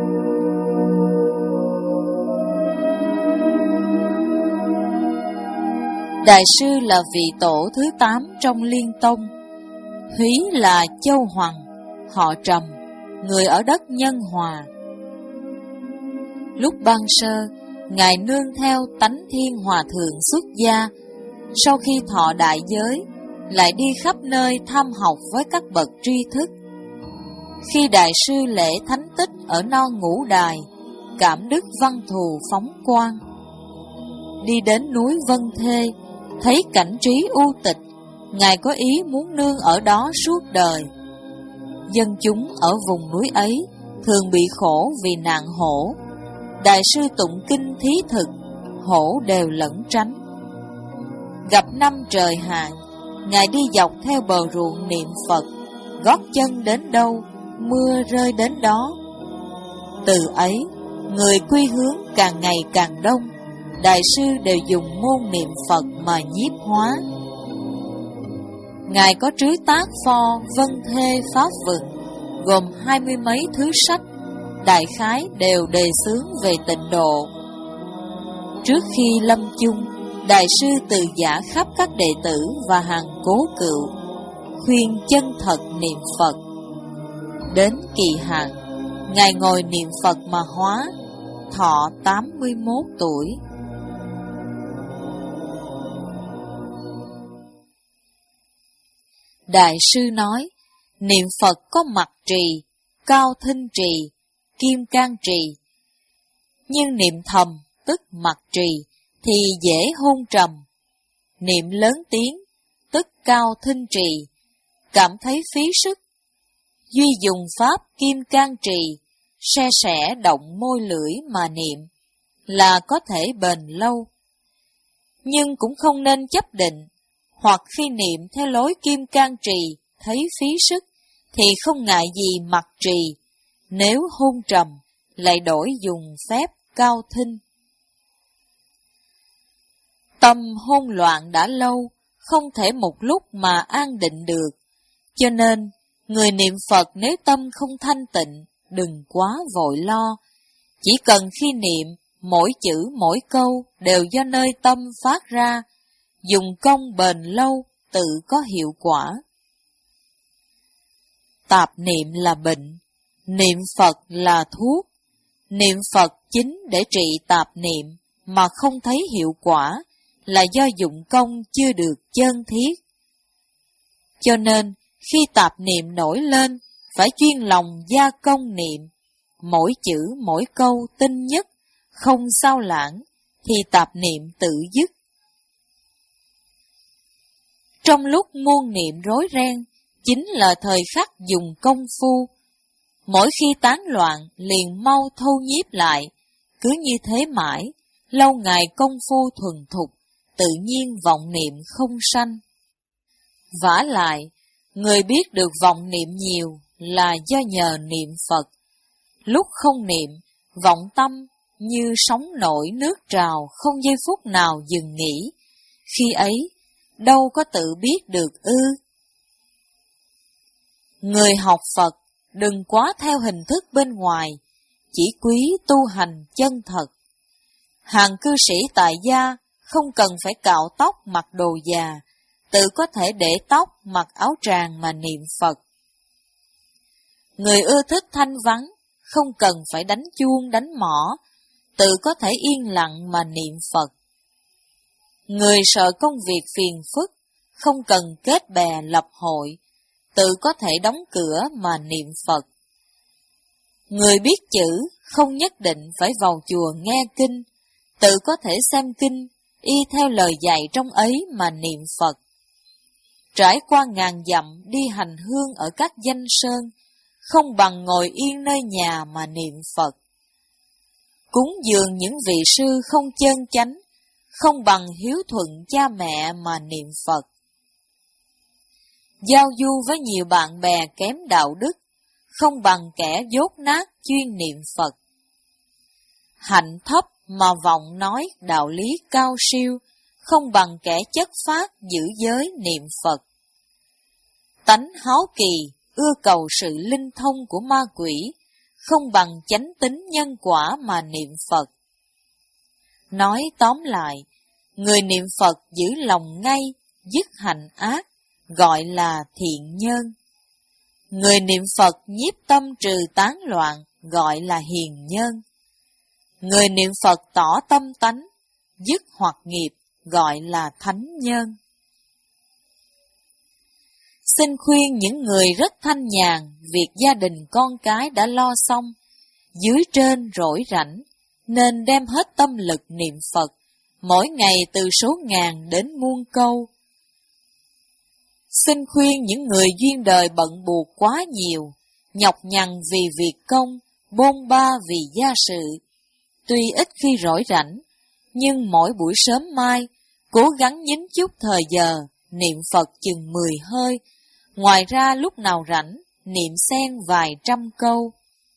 Đại sư là vị tổ thứ tám trong Liên Tông. Húy là Châu Hoàng, họ Trầm, người ở đất Nhân Hòa. Lúc ban sơ, Ngài nương theo Tánh Thiên Hòa Thượng xuất gia, sau khi thọ đại giới, lại đi khắp nơi thăm học với các bậc tri thức. Khi đại sư lễ thánh tích ở non Ngũ Đài, cảm đức văn thù phóng quang. Đi đến núi Vân Thê, thấy cảnh trí u tịch, Ngài có ý muốn nương ở đó suốt đời. Dân chúng ở vùng núi ấy thường bị khổ vì nạn hổ. Đại sư tụng kinh thí thực, hổ đều lẩn tránh. Gặp năm trời hạn, Ngài đi dọc theo bờ ruộng niệm Phật, gót chân đến đâu, mưa rơi đến đó. Từ ấy, người quy hướng càng ngày càng đông, đại sư đều dùng ngôn niệm Phật mà nhiếp hóa. Ngài có trứ tác pho Vân Thê Pháp Vừng, gồm hai mươi mấy thứ sách, đại khái đều đề xướng về tịnh độ. Trước khi lâm chung, đại sư từ giả khắp các đệ tử và hàng cố cựu, khuyên chân thật niệm Phật. Đến kỳ hạn, Ngài ngồi niệm Phật mà hóa, thọ tám mươi mốt tuổi. Đại sư nói, niệm Phật có mặt trì, cao thinh trì, kim cang trì. Nhưng niệm thầm, tức mặt trì, thì dễ hôn trầm. Niệm lớn tiếng, tức cao thinh trì, cảm thấy phí sức. Duy dùng pháp kim cang trì, se sẻ động môi lưỡi mà niệm, là có thể bền lâu. Nhưng cũng không nên chấp định, hoặc khi niệm theo lối kim cang trì thấy phí sức, thì không ngại gì mặc trì, nếu hôn trầm, lại đổi dùng phép cao thinh. Tâm hôn loạn đã lâu, không thể một lúc mà an định được, cho nên, người niệm Phật nếu tâm không thanh tịnh, đừng quá vội lo, chỉ cần khi niệm, mỗi chữ mỗi câu đều do nơi tâm phát ra, dùng công bền lâu, tự có hiệu quả. Tạp niệm là bệnh, niệm Phật là thuốc. Niệm Phật chính để trị tạp niệm, mà không thấy hiệu quả, là do dụng công chưa được chân thiết. Cho nên, khi tạp niệm nổi lên, phải chuyên lòng gia công niệm, mỗi chữ mỗi câu tinh nhất, không sao lãng, thì tạp niệm tự dứt. Trong lúc muôn niệm rối ren, chính là thời khắc dùng công phu. Mỗi khi tán loạn, liền mau thâu nhiếp lại, cứ như thế mãi, lâu ngày công phu thuần thục, tự nhiên vọng niệm không sanh. Vả lại, người biết được vọng niệm nhiều là do nhờ niệm Phật. Lúc không niệm, vọng tâm như sóng nổi nước trào, không giây phút nào dừng nghỉ. Khi ấy, đâu có tự biết được ư? Người học Phật, đừng quá theo hình thức bên ngoài, chỉ quý tu hành chân thật. Hàng cư sĩ tại gia không cần phải cạo tóc mặc đồ già, tự có thể để tóc mặc áo tràng mà niệm Phật. Người ưa thích thanh vắng, không cần phải đánh chuông đánh mõ, tự có thể yên lặng mà niệm Phật. Người sợ công việc phiền phức, không cần kết bè lập hội, tự có thể đóng cửa mà niệm Phật. Người biết chữ, không nhất định phải vào chùa nghe kinh, tự có thể xem kinh, y theo lời dạy trong ấy mà niệm Phật. Trải qua ngàn dặm đi hành hương ở các danh sơn, không bằng ngồi yên nơi nhà mà niệm Phật. Cúng dường những vị sư không chân chánh, không bằng hiếu thuận cha mẹ mà niệm Phật. Giao du với nhiều bạn bè kém đạo đức, không bằng kẻ dốt nát chuyên niệm Phật. Hạnh thấp mà vọng nói đạo lý cao siêu, không bằng kẻ chất phát giữ giới niệm Phật. Tánh háo kỳ, ưa cầu sự linh thông của ma quỷ, không bằng chánh tín nhân quả mà niệm Phật. Nói tóm lại, người niệm Phật giữ lòng ngay, dứt hành ác, gọi là thiện nhân. Người niệm Phật nhiếp tâm trừ tán loạn, gọi là hiền nhân. Người niệm Phật tỏ tâm tánh, dứt hoặc nghiệp, gọi là thánh nhân. Xin khuyên những người rất thanh nhàn, việc gia đình con cái đã lo xong, dưới trên rỗi rảnh, nên đem hết tâm lực niệm Phật, mỗi ngày từ số ngàn đến muôn câu. Xin khuyên những người duyên đời bận buộc quá nhiều, nhọc nhằn vì việc công, bôn ba vì gia sự. Tuy ít khi rỗi rảnh, nhưng mỗi buổi sớm mai, cố gắng nhín chút thời giờ, niệm Phật chừng mười hơi, ngoài ra lúc nào rảnh, niệm xen vài trăm câu.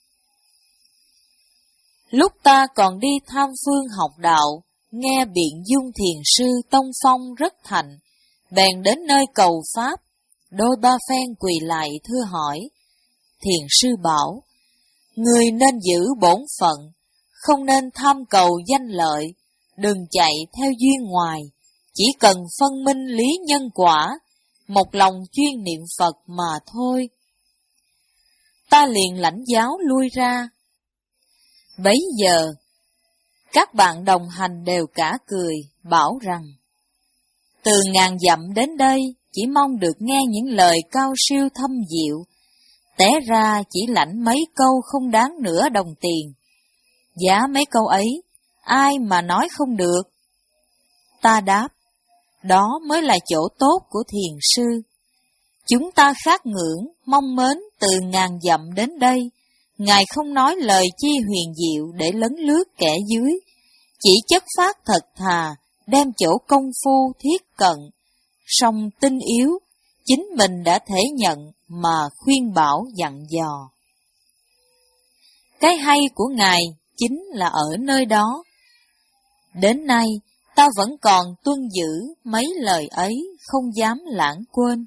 Lúc ta còn đi tham phương học đạo, nghe biện dung thiền sư Tông Phong rất thành, bèn đến nơi cầu Pháp, đôi ba phen quỳ lại thưa hỏi. Thiền sư bảo, người nên giữ bổn phận, không nên tham cầu danh lợi, đừng chạy theo duyên ngoài, chỉ cần phân minh lý nhân quả, một lòng chuyên niệm Phật mà thôi. Ta liền lãnh giáo lui ra. Bấy giờ, các bạn đồng hành đều cả cười, bảo rằng, từ ngàn dặm đến đây, chỉ mong được nghe những lời cao siêu thâm diệu, té ra chỉ lãnh mấy câu không đáng nửa đồng tiền. Giá mấy câu ấy, ai mà nói không được? Ta đáp, đó mới là chỗ tốt của thiền sư. Chúng ta khát ngưỡng, mong mến từ ngàn dặm đến đây, Ngài không nói lời chi huyền diệu để lấn lướt kẻ dưới, chỉ chất phát thật thà, đem chỗ công phu thiết cận, song tinh yếu, chính mình đã thể nhận mà khuyên bảo dặn dò. Cái hay của Ngài chính là ở nơi đó. Đến nay, ta vẫn còn tuân giữ mấy lời ấy, không dám lãng quên.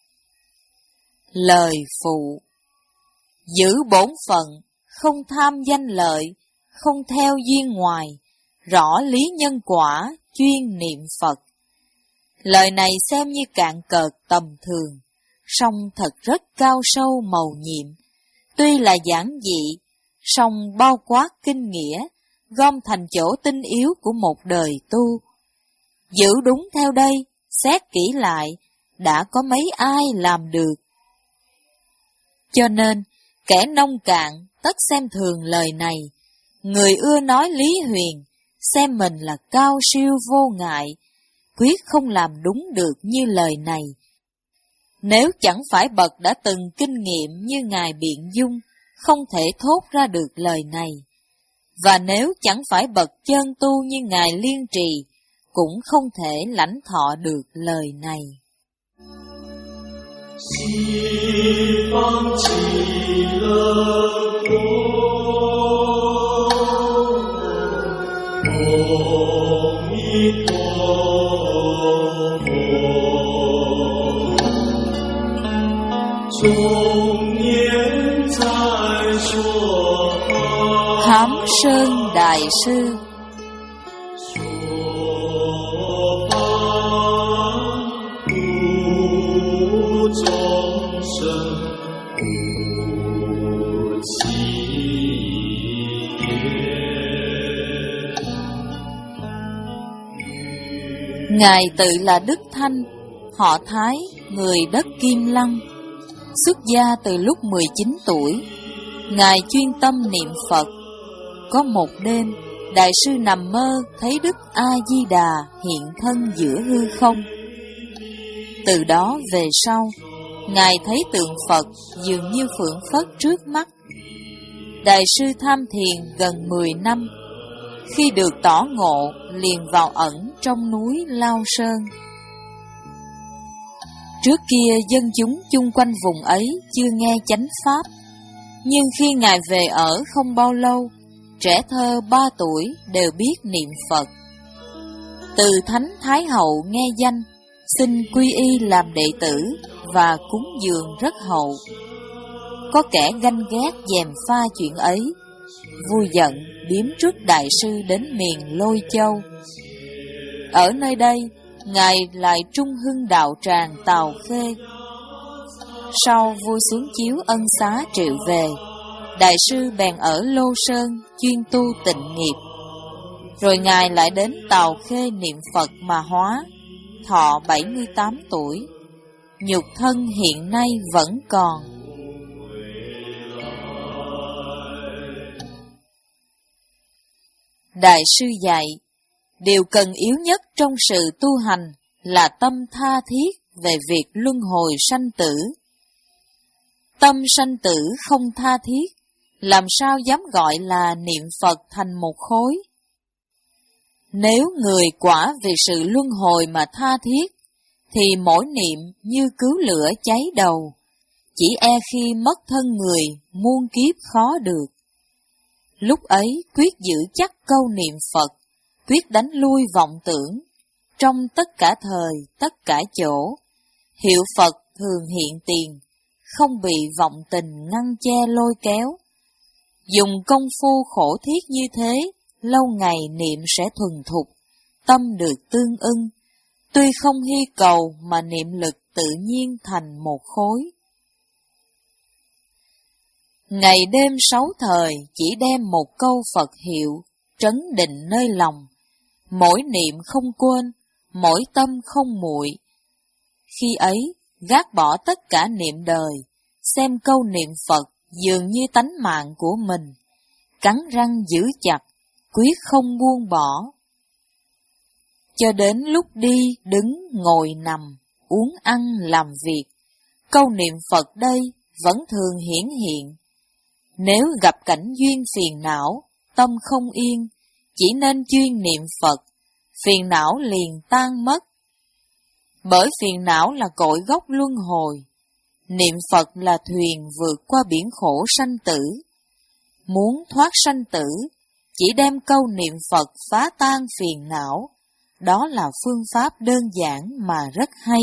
Lời phụ: giữ bổn phận, không tham danh lợi, không theo duyên ngoài, rõ lý nhân quả, chuyên niệm Phật. Lời này xem như cạn cợt tầm thường, song thật rất cao sâu mầu nhiệm. Tuy là giản dị, song bao quát kinh nghĩa, gom thành chỗ tinh yếu của một đời tu. Giữ đúng theo đây, xét kỹ lại, đã có mấy ai làm được. Cho nên, kẻ nông cạn tất xem thường lời này, người ưa nói lý huyền, xem mình là cao siêu vô ngại, quyết không làm đúng được như lời này. Nếu chẳng phải bậc đã từng kinh nghiệm như Ngài Biện Dung, không thể thốt ra được lời này. Và nếu chẳng phải bậc chân tu như Ngài Liên Trì, cũng không thể lãnh thọ được lời này. Hám Sơn Đại Sư. Ngài tự là Đức Thanh, họ Thái, người đất Kim Lăng. Xuất gia từ lúc mười chín tuổi, Ngài chuyên tâm niệm Phật. Có một đêm, Đại sư nằm mơ thấy Đức A-di-đà hiện thân giữa hư không. Từ đó về sau, Ngài thấy tượng Phật dường như phượng phất trước mắt. Đại sư tham thiền gần mười năm, khi được tỏ ngộ liền vào ẩn trong núi Lao Sơn. Trước kia dân chúng chung quanh vùng ấy chưa nghe chánh pháp, nhưng khi Ngài về ở không bao lâu, trẻ thơ ba tuổi đều biết niệm Phật. Từ Thánh Thái Hậu nghe danh, xin quy y làm đệ tử và cúng dường rất hậu. Có kẻ ganh ghét gièm pha chuyện ấy, vui giận biếm rước Đại sư đến miền Lôi Châu. Ở nơi đây, Ngài lại trung hưng đạo tràng Tào Khê. Sau vua xuống chiếu ân xá triệu về, Đại sư bèn ở Lô Sơn chuyên tu tịnh nghiệp. Rồi Ngài lại đến Tào Khê niệm Phật mà hóa, thọ bảy mươi tám tuổi. Nhục thân hiện nay vẫn còn. Đại sư dạy, điều cần yếu nhất trong sự tu hành là tâm tha thiết về việc luân hồi sanh tử. Tâm sanh tử không tha thiết, làm sao dám gọi là niệm Phật thành một khối? Nếu người quả vì sự luân hồi mà tha thiết, thì mỗi niệm như cứu lửa cháy đầu, chỉ e khi mất thân người muôn kiếp khó được. Lúc ấy quyết giữ chắc câu niệm Phật, quyết đánh lui vọng tưởng, trong tất cả thời, tất cả chỗ. Hiệu Phật thường hiện tiền, không bị vọng tình ngăn che lôi kéo. Dùng công phu khổ thiết như thế, lâu ngày niệm sẽ thuần thục, tâm được tương ưng. Tuy không hy cầu mà niệm lực tự nhiên thành một khối. Ngày đêm sáu thời chỉ đem một câu Phật hiệu, trấn định nơi lòng. Mỗi niệm không quên, mỗi tâm không muội. Khi ấy, gác bỏ tất cả niệm đời, xem câu niệm Phật dường như tánh mạng của mình, cắn răng giữ chặt, quyết không buông bỏ. Cho đến lúc đi, đứng, ngồi, nằm, uống ăn, làm việc, câu niệm Phật đây vẫn thường hiển hiện. Nếu gặp cảnh duyên phiền não, tâm không yên, chỉ nên chuyên niệm Phật, phiền não liền tan mất. Bởi phiền não là cội gốc luân hồi. Niệm Phật là thuyền vượt qua biển khổ sanh tử. Muốn thoát sanh tử, chỉ đem câu niệm Phật phá tan phiền não. Đó là phương pháp đơn giản mà rất hay.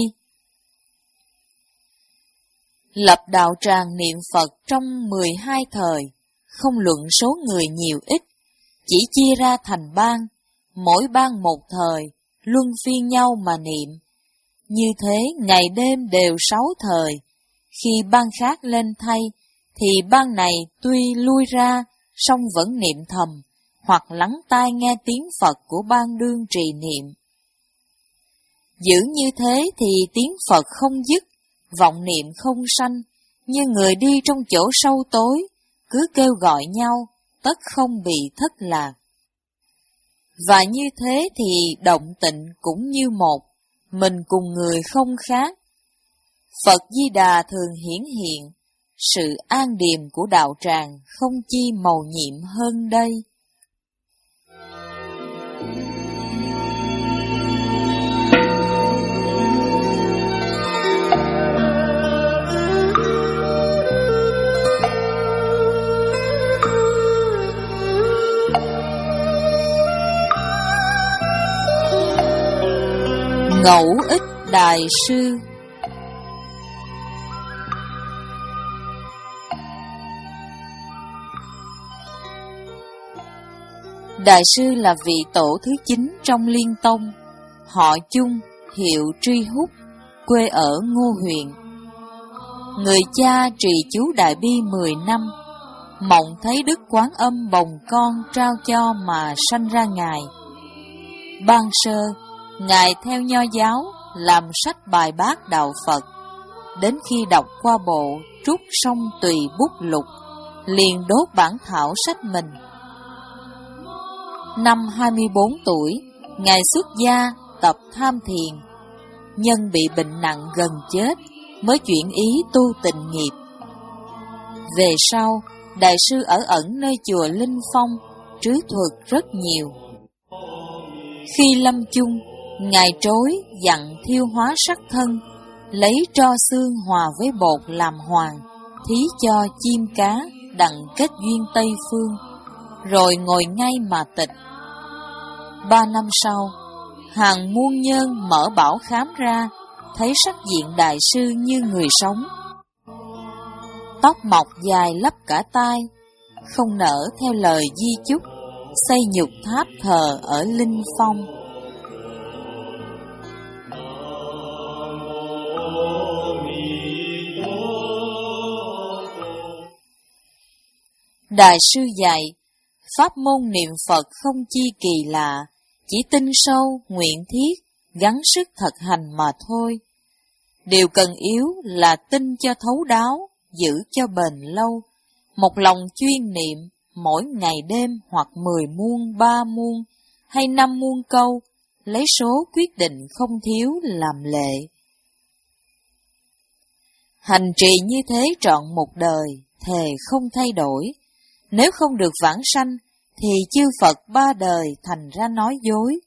Lập đạo tràng niệm Phật trong mười hai thời, không luận số người nhiều ít, chỉ chia ra thành ban, mỗi ban một thời, luân phiên nhau mà niệm. Như thế ngày đêm đều sáu thời, khi ban khác lên thay, thì ban này tuy lui ra, song vẫn niệm thầm, hoặc lắng tai nghe tiếng Phật của ban đương trì niệm. Giữ như thế thì tiếng Phật không dứt, vọng niệm không sanh, như người đi trong chỗ sâu tối, cứ kêu gọi nhau, tất không bị thất lạc. Và như thế thì động tịnh cũng như một, mình cùng người không khác. Phật Di Đà thường hiển hiện, sự an điềm của đạo tràng không chi mầu nhiệm hơn đây. Ngẫu ích Đại Sư. Đại sư là vị tổ thứ chín trong Liên Tông, họ Chung, hiệu Tri Húc, quê ở Ngô huyện. Người cha trì chú Đại Bi mười năm, mộng thấy Đức Quán Âm bồng con trao cho mà sanh ra Ngài. Ban sơ, Ngài theo Nho giáo làm sách bài bác đạo Phật, đến khi đọc qua bộ trút xong tùy bút lục, liền đốt bản thảo sách mình. Năm hai mươi bốn tuổi, Ngài xuất gia tập tham thiền, nhân bị bệnh nặng gần chết, mới chuyển ý tu tịnh nghiệp. Về sau, Đại sư ở ẩn nơi chùa Linh Phong, trứ thuật rất nhiều. Khi lâm chung, Ngài trối dặn thiêu hóa sắc thân, lấy tro xương hòa với bột làm hoàng, thí cho chim cá, đặng kết duyên Tây Phương, rồi ngồi ngay mà tịch. Ba năm sau, hàng muôn nhân mở bảo khám ra, thấy sắc diện Đại sư như người sống. Tóc mọc dài lấp cả tai, không nở theo lời di chúc, xây nhục tháp thờ ở Linh Phong. Đại sư dạy, pháp môn niệm Phật không chi kỳ lạ, chỉ tin sâu, nguyện thiết, gắng sức thực hành mà thôi. Điều cần yếu là tin cho thấu đáo, giữ cho bền lâu, một lòng chuyên niệm, mỗi ngày đêm hoặc mười muôn, ba muôn, hay năm muôn câu, lấy số quyết định không thiếu làm lệ. Hành trì như thế trọn một đời, thề không thay đổi. Nếu không được vãng sanh, thì chư Phật ba đời thành ra nói dối.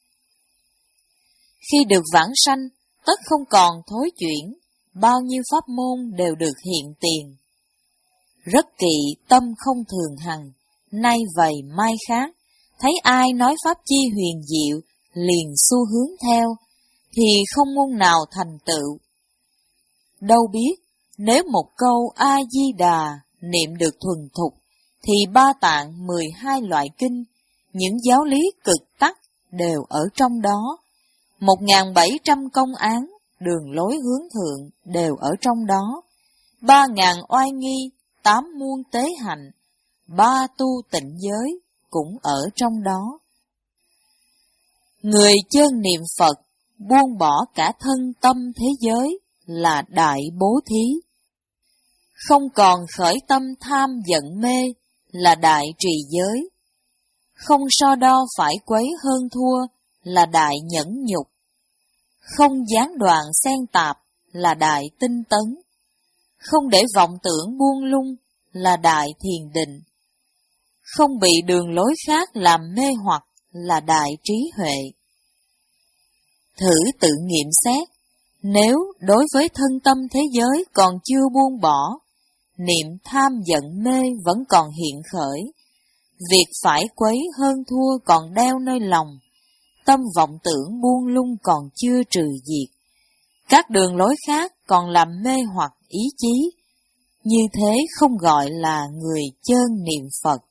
Khi được vãng sanh, tất không còn thối chuyển, bao nhiêu pháp môn đều được hiện tiền. Rất kỵ tâm không thường hằng, nay vầy mai khác, thấy ai nói pháp chi huyền diệu, liền xu hướng theo, thì không môn nào thành tựu. Đâu biết, nếu một câu A-di-đà niệm được thuần thục, thì ba tạng mười hai loại kinh, những giáo lý cực tắc đều ở trong đó. Một ngàn bảy trăm công án, đường lối hướng thượng đều ở trong đó. Ba ngàn oai nghi, tám muôn tế hạnh, ba tu tịnh giới cũng ở trong đó. Người chân niệm Phật, buông bỏ cả thân tâm thế giới là đại bố thí. Không còn khởi tâm tham giận mê là đại trì giới. Không so đo phải quấy hơn thua là đại nhẫn nhục. Không gián đoạn xen tạp là đại tinh tấn. Không để vọng tưởng buông lung là đại thiền định. Không bị đường lối khác làm mê hoặc là đại trí huệ. Thử tự nghiệm xét, Nếu đối với thân tâm thế giới còn chưa buông bỏ, niệm tham giận mê vẫn còn hiện khởi, việc phải quấy hơn thua còn đeo nơi lòng, tâm vọng tưởng buông lung còn chưa trừ diệt, các đường lối khác còn làm mê hoặc ý chí, như thế không gọi là người chơn niệm Phật.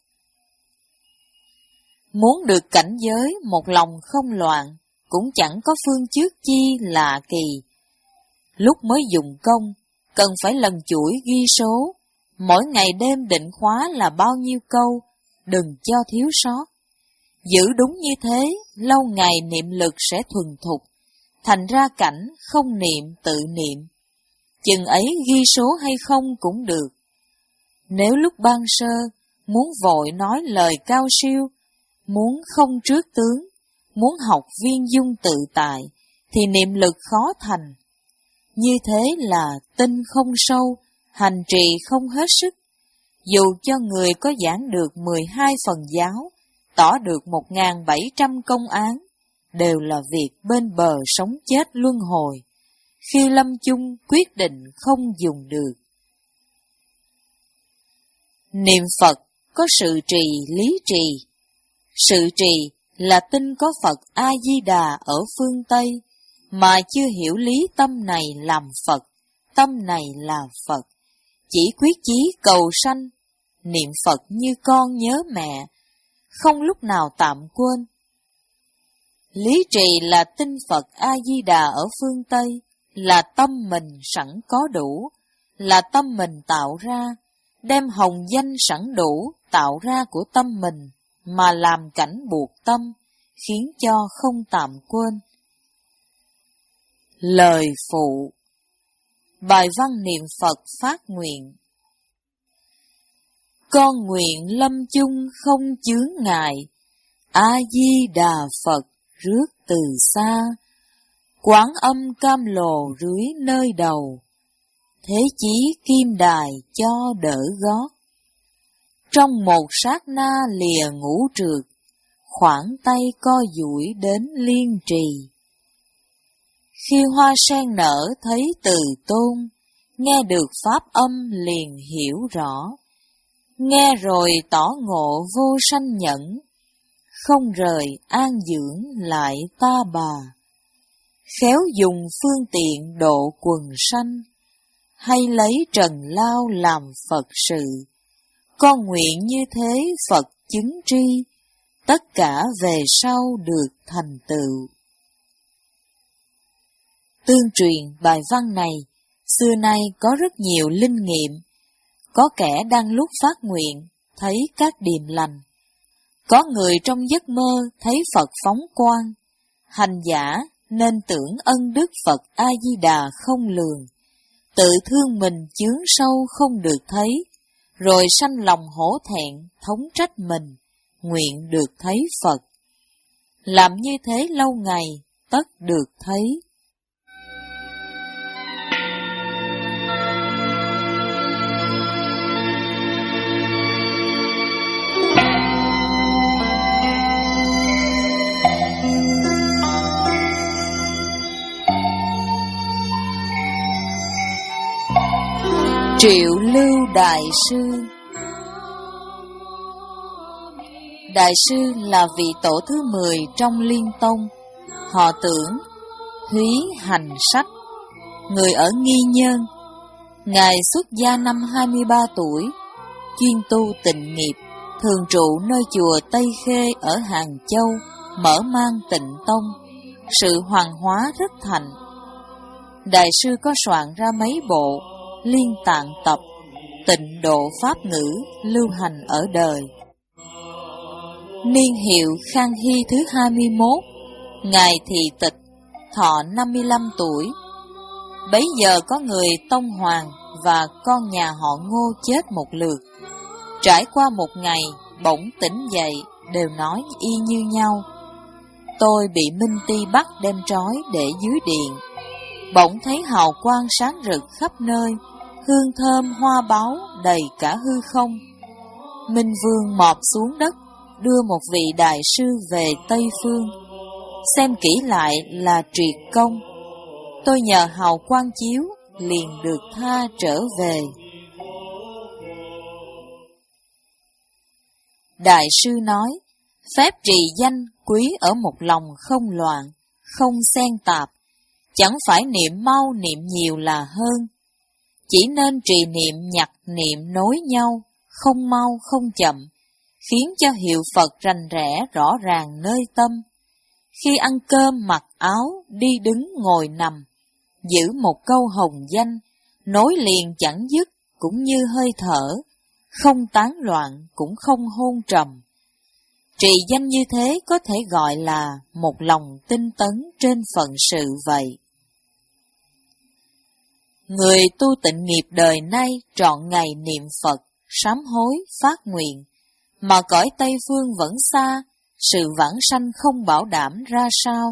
Muốn được cảnh giới một lòng không loạn, cũng chẳng có phương trước chi lạ kỳ. Lúc mới dùng công, cần phải lần chuỗi ghi số, mỗi ngày đêm định khóa là bao nhiêu câu, đừng cho thiếu sót. Giữ đúng như thế, lâu ngày niệm lực sẽ thuần thục, thành ra cảnh không niệm tự niệm. Chừng ấy ghi số hay không cũng được. Nếu lúc ban sơ, muốn vội nói lời cao siêu, muốn không trước tướng, muốn học viên dung tự tại, thì niệm lực khó thành. Như thế là tinh không sâu, hành trì không hết sức. Dù cho người có giảng được mười hai phần giáo, tỏ được một nghìn bảy trăm công án, đều là việc bên bờ sống chết luân hồi. Khi lâm chung quyết định không dùng được. Niệm Phật có sự trì lý trì. Sự trì là tin có Phật A-di-đà ở phương Tây, mà chưa hiểu lý tâm này làm Phật, tâm này là Phật. Chỉ quyết chí cầu sanh, niệm Phật như con nhớ mẹ, không lúc nào tạm quên. Lý trì là tin Phật A-di-đà ở phương Tây, là tâm mình sẵn có đủ, là tâm mình tạo ra, đem hồng danh sẵn đủ tạo ra của tâm mình, mà làm cảnh buộc tâm, khiến cho không tạm quên. Lời phụ. Bài văn niệm Phật phát nguyện. Con nguyện lâm chung không chướng ngại, A-di-đà Phật rước từ xa, Quán Âm cam lồ rưới nơi đầu, thế chí kim đài cho đỡ gót. Trong một sát na lìa ngũ trượt, khoảng tay co duỗi đến liên trì. Khi hoa sen nở thấy từ tôn, nghe được pháp âm liền hiểu rõ. Nghe rồi tỏ ngộ vô sanh nhẫn, không rời an dưỡng lại ta bà. Khéo dùng phương tiện độ quần sanh, hay lấy trần lao làm Phật sự. Con nguyện như thế Phật chứng tri, tất cả về sau được thành tựu. Tương truyền bài văn này, xưa nay có rất nhiều linh nghiệm. Có kẻ đang lúc phát nguyện, thấy các điềm lành. Có người trong giấc mơ thấy Phật phóng quang. Hành giả nên tưởng ân đức Phật A-di-đà không lường. Tự thương mình chướng sâu không được thấy, rồi sanh lòng hổ thẹn thống trách mình, nguyện được thấy Phật. Làm như thế lâu ngày, tất được thấy. Triệu Lưu Đại Sư. Đại sư là vị tổ thứ mười trong Liên Tông, họ Tưởng, Thúy Hành Sách, người ở Nghi Nhơn. Ngài xuất gia năm hai mươi ba tuổi, chuyên tu tịnh nghiệp, thường trụ nơi chùa Tây Khê ở Hàng Châu, mở mang tịnh tông, sự hoàng hóa rất thành. Đại sư có soạn ra mấy bộ Liên Tạng Tập, Tịnh Độ Pháp Ngữ lưu hành ở đời. Niên hiệu Khang Hy thứ hai mươi mốt, Ngài thị tịch, thọ năm mươi lăm tuổi. Bấy giờ có người tông hoàng và con nhà họ Ngô chết một lượt. Trải qua một ngày, bỗng tỉnh dậy, đều nói y như nhau. Tôi bị Minh Ti bắt đem trói để dưới điện. Bỗng thấy hào quang sáng rực khắp nơi, hương thơm hoa báu đầy cả hư không. Minh Vương mọp xuống đất, đưa một vị đại sư về Tây Phương. Xem kỹ lại là Triệt Công. tôi nhờ hào quang chiếu, liền được tha trở về. Đại sư nói, phép trì danh quý ở một lòng không loạn, không xen tạp, chẳng phải niệm mau niệm nhiều là hơn. Chỉ nên trì niệm nhặt niệm nối nhau, không mau không chậm, khiến cho hiệu Phật rành rẽ rõ ràng nơi tâm. Khi ăn cơm mặc áo, đi đứng ngồi nằm, giữ một câu hồng danh, nối liền chẳng dứt cũng như hơi thở, không tán loạn cũng không hôn trầm. Trì danh như thế có thể gọi là một lòng tinh tấn trên phận sự vậy. Người tu tịnh nghiệp đời nay trọn ngày niệm Phật, sám hối, phát nguyện, mà cõi Tây Phương vẫn xa, sự vãng sanh không bảo đảm ra sao.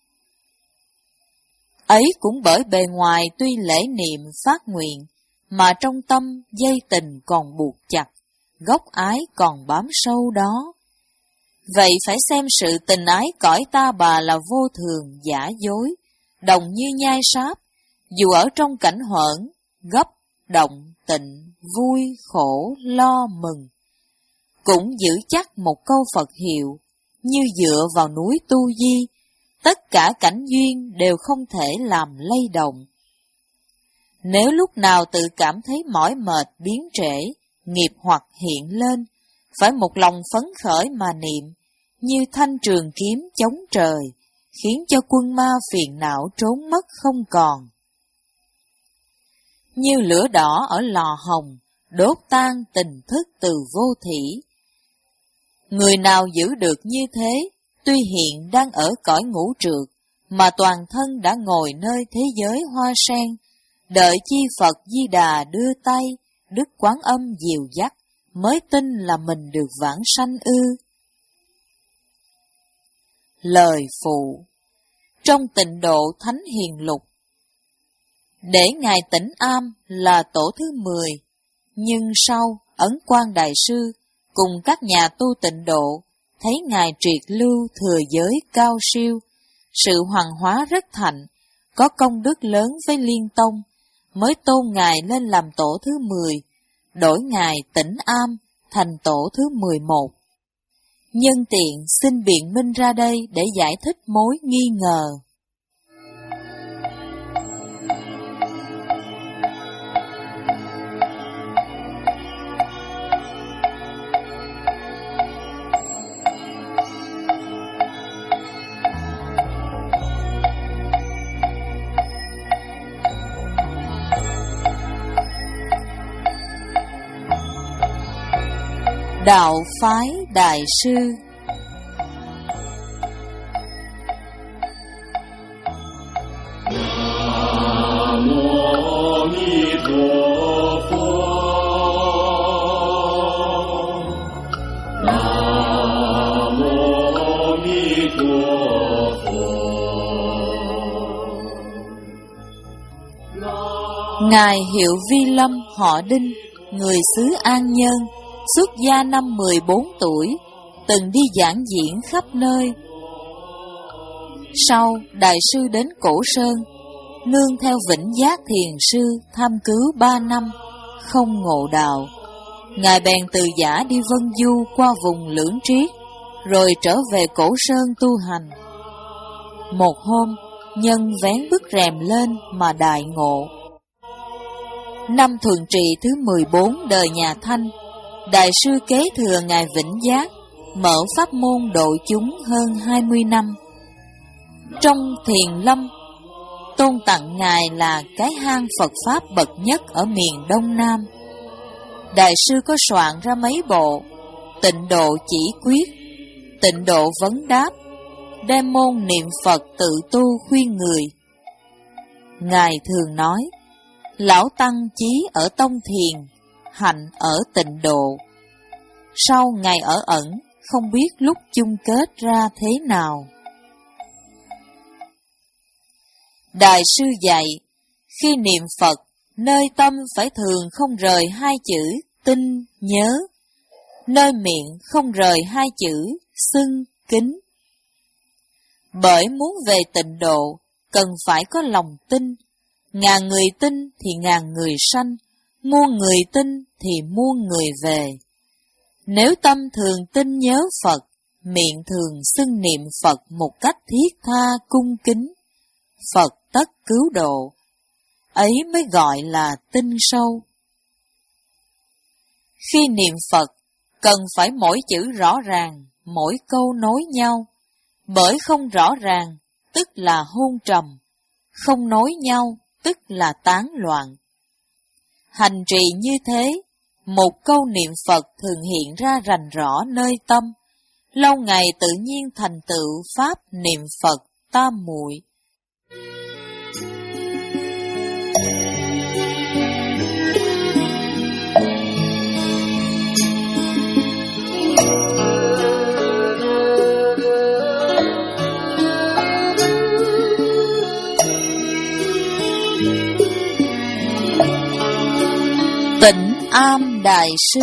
Ấy cũng bởi bề ngoài tuy lễ niệm phát nguyện, mà trong tâm dây tình còn buộc chặt, gốc ái còn bám sâu đó. Vậy phải xem sự tình ái cõi ta bà là vô thường, giả dối, đồng như nhai sáp, dù ở trong cảnh hoỡn, gấp, động, tịnh, vui, khổ, lo, mừng. Cũng giữ chắc một câu Phật hiệu, như dựa vào núi Tu Di, tất cả cảnh duyên đều không thể làm lay động. Nếu lúc nào tự cảm thấy mỏi mệt biến trễ, nghiệp hoặc hiện lên, phải một lòng phấn khởi mà niệm, như thanh trường kiếm chống trời, khiến cho quân ma phiền não trốn mất không còn. Như lửa đỏ ở lò hồng, đốt tan tình thức từ vô thỉ. Người nào giữ được như thế, tuy hiện đang ở cõi ngũ trược, mà toàn thân đã ngồi nơi thế giới hoa sen, đợi chi Phật Di Đà đưa tay, Đức Quán Âm dìu dắt, mới tin là mình được vãng sanh ư. Lời phụ trong Tịnh Độ Thánh Hiền Lục, để Ngài Tĩnh Am là tổ thứ mười, nhưng sau Ấn Quang Đại Sư cùng các nhà tu Tịnh Độ thấy Ngài triệt lưu thừa giới cao siêu, sự hoàng hóa rất thạnh, có công đức lớn với Liên Tông, mới tôn Ngài lên làm tổ thứ mười, đổi Ngài Tĩnh Am thành tổ thứ mười một. Nhân tiện xin biện minh ra đây để giải thích mối nghi ngờ. Đạo phái Đại sư. Nam mô Di Đà Phật. Nam mô Di Đà Phật. Ngài Hiệu Vi Lâm họ Đinh, người xứ An Nhơn, xuất gia năm mười bốn tuổi, từng đi giảng diễn khắp nơi. Sau, Đại sư đến Cổ Sơn, nương theo Vĩnh Giác Thiền sư tham cứu ba năm, không ngộ đạo. Ngài bèn từ giã đi vân du qua vùng Lưỡng Triết, rồi trở về Cổ Sơn tu hành. Một hôm, nhân vén bức rèm lên mà đại ngộ. Năm Thuận Trị thứ mười bốn đời nhà Thanh, Đại sư kế thừa Ngài Vĩnh Giác, mở pháp môn độ chúng hơn hai mươi năm. Trong Thiền Lâm, tôn tặng Ngài là cái hang Phật Pháp bậc nhất ở miền Đông Nam. Đại sư có soạn ra mấy bộ: Tịnh Độ Chỉ Quyết, Tịnh Độ Vấn Đáp, đem môn niệm Phật tự tu khuyên người. Ngài thường nói, lão tăng chí ở tông thiền, hạnh ở Tịnh Độ. Sau Ngài ở ẩn, không biết lúc chung kết ra thế nào. Đại sư dạy, khi niệm Phật, nơi tâm phải thường không rời hai chữ tin, nhớ, nơi miệng không rời hai chữ xưng, kính. Bởi muốn về Tịnh Độ, cần phải có lòng tin. Ngàn người tin thì ngàn người sanh, muôn người tin thì muôn người về. Nếu tâm thường tin nhớ Phật, miệng thường xưng niệm Phật một cách thiết tha cung kính, Phật tất cứu độ. Ấy mới gọi là tin sâu. Khi niệm Phật, cần phải mỗi chữ rõ ràng, mỗi câu nối nhau. Bởi không rõ ràng, tức là hôn trầm, không nối nhau, tức là tán loạn. Hành trì như thế, một câu niệm Phật thường hiện ra rành rõ nơi tâm, lâu ngày tự nhiên thành tựu pháp niệm Phật tam muội. Tịnh Am Đại Sư.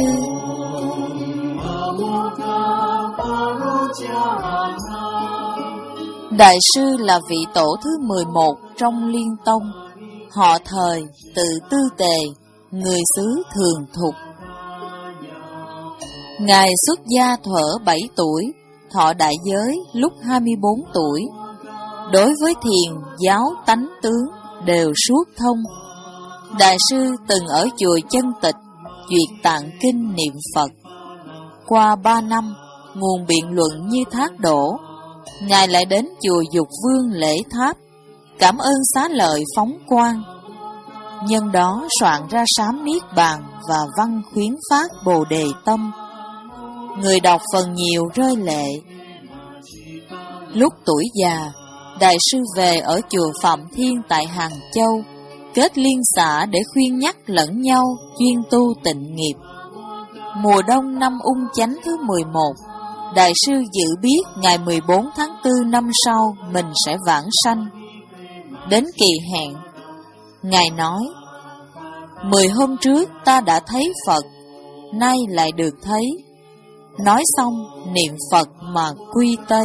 Đại sư là vị tổ thứ mười một trong Liên Tông, họ Thời, tự Tư Tề, người xứ Thường Thục. Ngài xuất gia thuở bảy tuổi, thọ đại giới lúc hai mươi bốn tuổi. Đối với thiền, giáo, tánh tướng đều suốt thông. Đại sư từng ở chùa Chân Tịch, duyệt tạng kinh niệm Phật. Qua ba năm, nguồn biện luận như thác đổ, Ngài lại đến chùa Dục Vương lễ tháp, cảm ơn xá lợi phóng quang. Nhân đó soạn ra Sám Niết Bàn và văn khuyến phát Bồ Đề Tâm. Người đọc phần nhiều rơi lệ. Lúc tuổi già, Đại sư về ở chùa Phạm Thiên tại Hàng Châu, kết liên xã để khuyên nhắc lẫn nhau chuyên tu tịnh nghiệp. Mùa đông năm Ung Chánh thứ mười một, Đại sư dự biết ngày mười bốn tháng tư năm sau mình sẽ vãng sanh. Đến kỳ hẹn, Ngài nói: Mười hôm trước ta đã thấy Phật, nay lại được thấy. Nói xong niệm Phật mà quy Tây.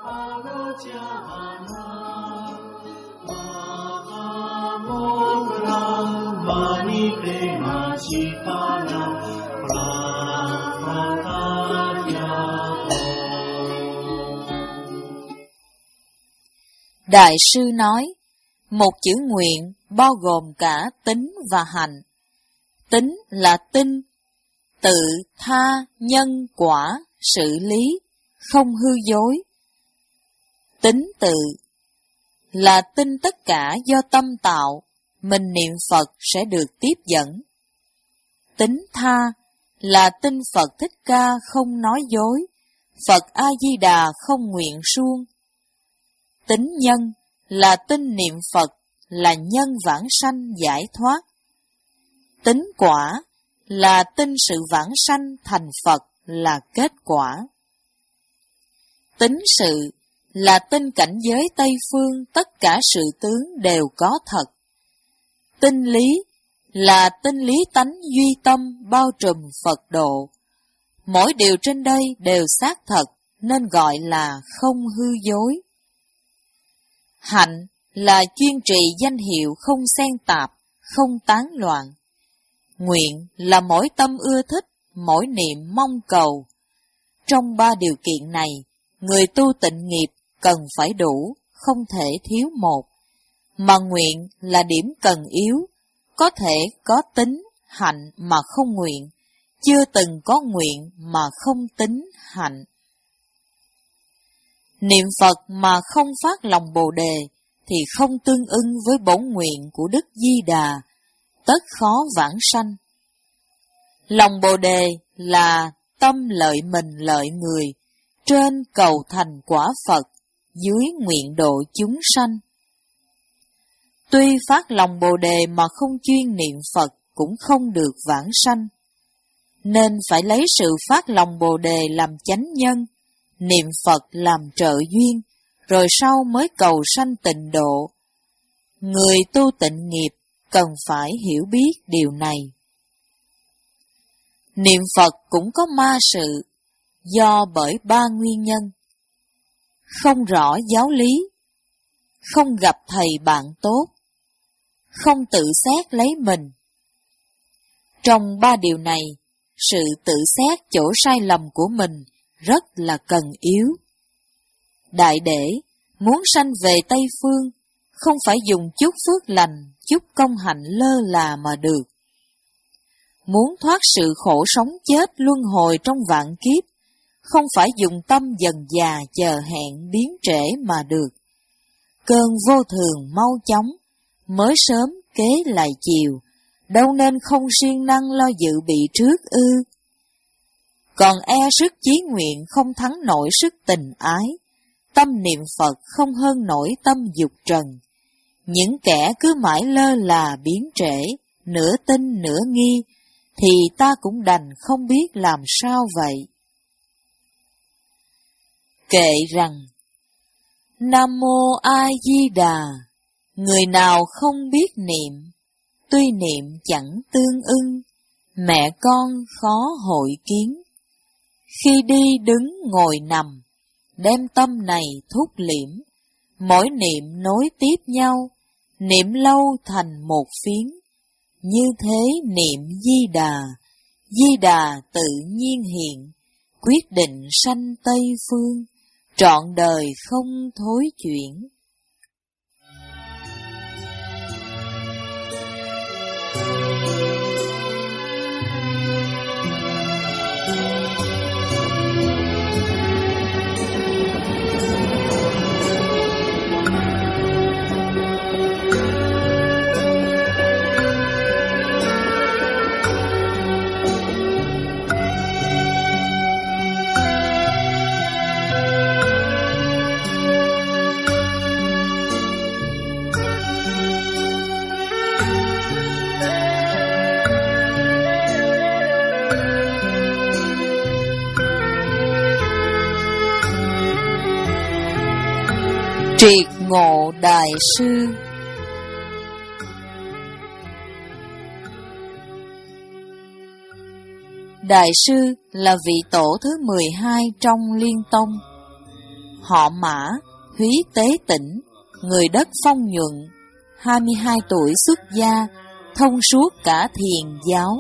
Đại sư nói, một chữ nguyện bao gồm cả tín và hành. Tín là tin, tự, tha, nhân, quả, sự lý, không hư dối. Tín tự là tin tất cả do tâm tạo, mình niệm Phật sẽ được tiếp dẫn. Tín tha là tin Phật Thích Ca không nói dối, Phật A-di-đà không nguyện suông. Tín nhân là tin niệm Phật là nhân vãng sanh giải thoát. Tín quả là tin sự vãng sanh thành Phật là kết quả. Tín sự là tin cảnh giới Tây Phương tất cả sự tướng đều có thật. Tin lý là tin lý tánh duy tâm bao trùm Phật độ. Mỗi điều trên đây đều xác thật nên gọi là không hư dối. Hạnh là chuyên trì danh hiệu không xen tạp, không tán loạn. Nguyện là mỗi tâm ưa thích, mỗi niệm mong cầu. Trong ba điều kiện này, người tu tịnh nghiệp cần phải đủ, không thể thiếu một. Mà nguyện là điểm cần yếu, có thể có tín, hạnh mà không nguyện, chưa từng có nguyện mà không tín, hạnh. Niệm Phật mà không phát lòng Bồ Đề thì không tương ưng với bổn nguyện của Đức Di Đà, tất khó vãng sanh. Lòng Bồ Đề là tâm lợi mình lợi người, trên cầu thành quả Phật, dưới nguyện độ chúng sanh. Tuy phát lòng Bồ Đề mà không chuyên niệm Phật cũng không được vãng sanh, nên phải lấy sự phát lòng Bồ Đề làm chánh nhân, niệm Phật làm trợ duyên, rồi sau mới cầu sanh tịnh độ. Người tu tịnh nghiệp cần phải hiểu biết điều này. Niệm Phật cũng có ma sự, do bởi ba nguyên nhân. Không rõ giáo lý, không gặp thầy bạn tốt, không tự xét lấy mình. Trong ba điều này, sự tự xét chỗ sai lầm của mình rất là cần yếu. Đại Để muốn sanh về Tây Phương, không phải dùng chút phước lành, chút công hạnh lơ là mà được. Muốn thoát sự khổ sống chết luân hồi trong vạn kiếp, không phải dùng tâm dần già chờ hẹn biến trễ mà được. Cơn vô thường mau chóng, mới sớm kế lại chiều, đâu nên không siêng năng lo dự bị trước ư. Còn e sức chí nguyện không thắng nổi sức tình ái, tâm niệm Phật không hơn nổi tâm dục trần. Những kẻ cứ mãi lơ là biến trễ, nửa tin nửa nghi, thì ta cũng đành không biết làm sao vậy. Kệ rằng, Nam Mô A Di Đà, người nào không biết niệm, tuy niệm chẳng tương ưng, mẹ con khó hội kiến. Khi đi đứng ngồi nằm, đem tâm này thúc liễm, mỗi niệm nối tiếp nhau, niệm lâu thành một phiến. Như thế niệm Di Đà, Di Đà tự nhiên hiện, quyết định sanh Tây Phương, trọn đời không thối chuyển. Triệt ngộ Đại Sư. Đại Sư là vị tổ thứ mười hai trong Liên Tông. Họ Mã, Húy Tế Tĩnh, người đất Phong Nhuận, hai mươi hai tuổi xuất gia, thông suốt cả thiền giáo.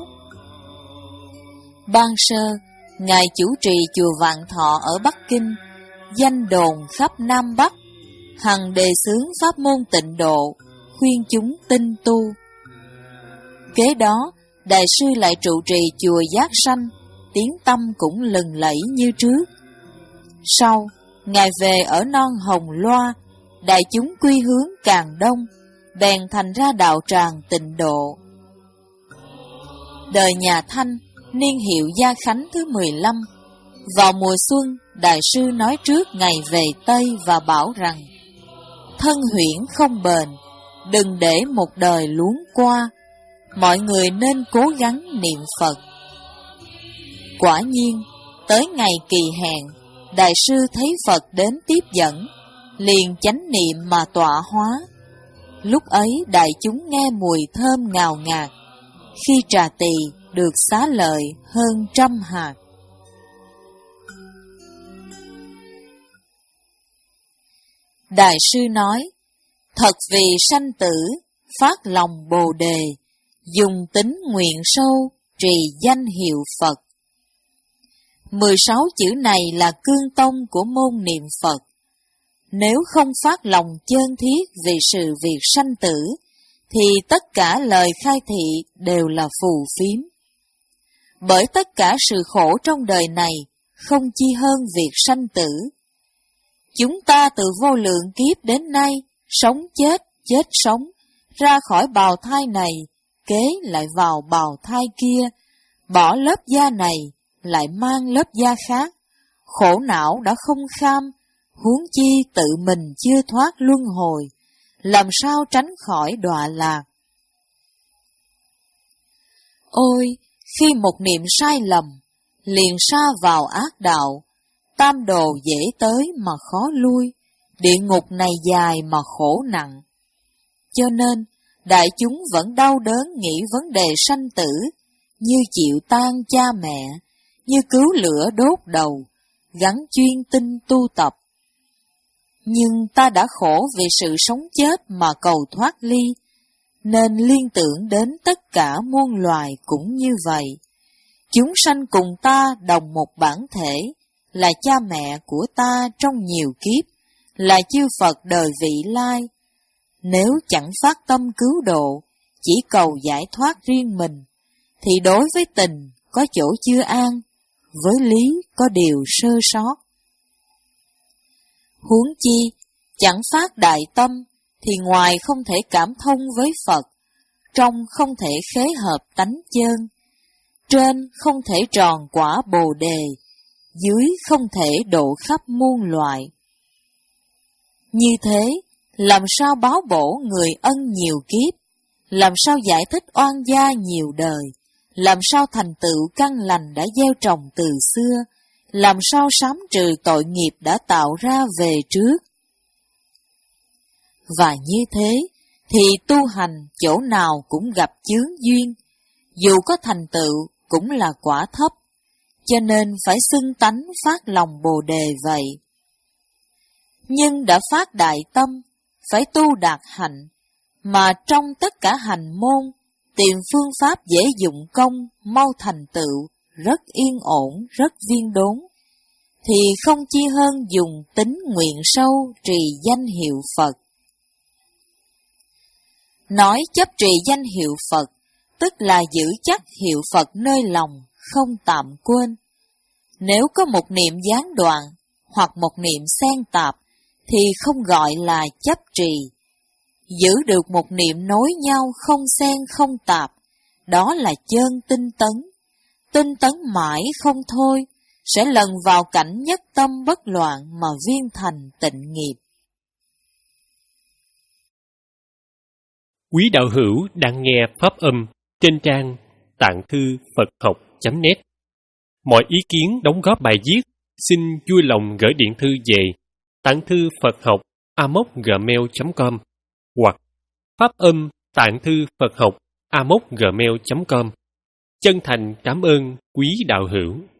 Ban sơ, Ngài chủ trì chùa Vạn Thọ ở Bắc Kinh, danh đồn khắp Nam Bắc, hằng đề xướng pháp môn tịnh độ, khuyên chúng tinh tu. Kế đó, Đại Sư lại trụ trì chùa Giác Sanh, tiếng tâm cũng lừng lẫy như trước. Sau, Ngài về ở non Hồng Loa, đại chúng quy hướng càng đông, bèn thành ra đạo tràng tịnh độ. Đời nhà Thanh, niên hiệu Gia Khánh thứ mười lăm, vào mùa xuân, Đại Sư nói trước ngày về Tây và bảo rằng, thân huyễn không bền, đừng để một đời luống qua, mọi người nên cố gắng niệm Phật. Quả nhiên, tới ngày kỳ hẹn, Đại Sư thấy Phật đến tiếp dẫn, liền chánh niệm mà tọa hóa. Lúc ấy đại chúng nghe mùi thơm ngào ngạt, khi trà tỳ được xá lợi hơn trăm hạt. Đại Sư nói, thật vì sanh tử, phát lòng Bồ Đề, dùng tính nguyện sâu, trì danh hiệu Phật. Mười sáu chữ này là cương tông của môn niệm Phật. Nếu không phát lòng chân thiết vì sự việc sanh tử, thì tất cả lời khai thị đều là phù phiếm. Bởi tất cả sự khổ trong đời này không chi hơn việc sanh tử. Chúng ta từ vô lượng kiếp đến nay, sống chết, chết sống, ra khỏi bào thai này, kế lại vào bào thai kia, bỏ lớp da này, lại mang lớp da khác. Khổ não đã không kham, huống chi tự mình chưa thoát luân hồi, làm sao tránh khỏi đọa lạc. Ôi, khi một niệm sai lầm, liền sa vào ác đạo, tam đồ dễ tới mà khó lui, địa ngục này dài mà khổ nặng. Cho nên, đại chúng vẫn đau đớn nghĩ vấn đề sanh tử, như chịu tan cha mẹ, như cứu lửa đốt đầu, gắn chuyên tinh tu tập. Nhưng ta đã khổ vì sự sống chết mà cầu thoát ly, nên liên tưởng đến tất cả muôn loài cũng như vậy. Chúng sanh cùng ta đồng một bản thể, là cha mẹ của ta trong nhiều kiếp, là chư Phật đời vị lai. Nếu chẳng phát tâm cứu độ, chỉ cầu giải thoát riêng mình, thì đối với tình có chỗ chưa an, với lý có điều sơ sót. Huống chi, chẳng phát đại tâm, thì ngoài không thể cảm thông với Phật, trong không thể khế hợp tánh chân, trên không thể tròn quả Bồ Đề, dưới không thể độ khắp muôn loài. Như thế, làm sao báo bổ người ân nhiều kiếp, làm sao giải thích oan gia nhiều đời, làm sao thành tựu căn lành đã gieo trồng từ xưa, làm sao sám trừ tội nghiệp đã tạo ra về trước. Và như thế, thì tu hành chỗ nào cũng gặp chướng duyên, dù có thành tựu cũng là quả thấp, cho nên phải xưng tánh phát lòng Bồ Đề vậy. Nhưng đã phát đại tâm, phải tu đạt hạnh, mà trong tất cả hành môn, tìm phương pháp dễ dụng công, mau thành tựu, rất yên ổn, rất viên đốn, thì không chi hơn dùng tính nguyện sâu trì danh hiệu Phật. Nói chấp trì danh hiệu Phật, tức là giữ chắc hiệu Phật nơi lòng, không tạm quên. Nếu có một niệm gián đoạn, hoặc một niệm xen tạp, thì không gọi là chấp trì. Giữ được một niệm nối nhau không xen không tạp, đó là chân tinh tấn. Tinh tấn mãi không thôi, sẽ lần vào cảnh nhất tâm bất loạn mà viên thành tịnh nghiệp. Quý đạo hữu đang nghe pháp âm trên trang tạng thư Phật học chấm net. Mọi ý kiến đóng góp bài viết xin vui lòng gửi điện thư về tạng thư Phật học a mốc gmail chấm com hoặc pháp âm tạng thư Phật học a mốc gmail chấm com. Chân thành cảm ơn quý đạo hữu.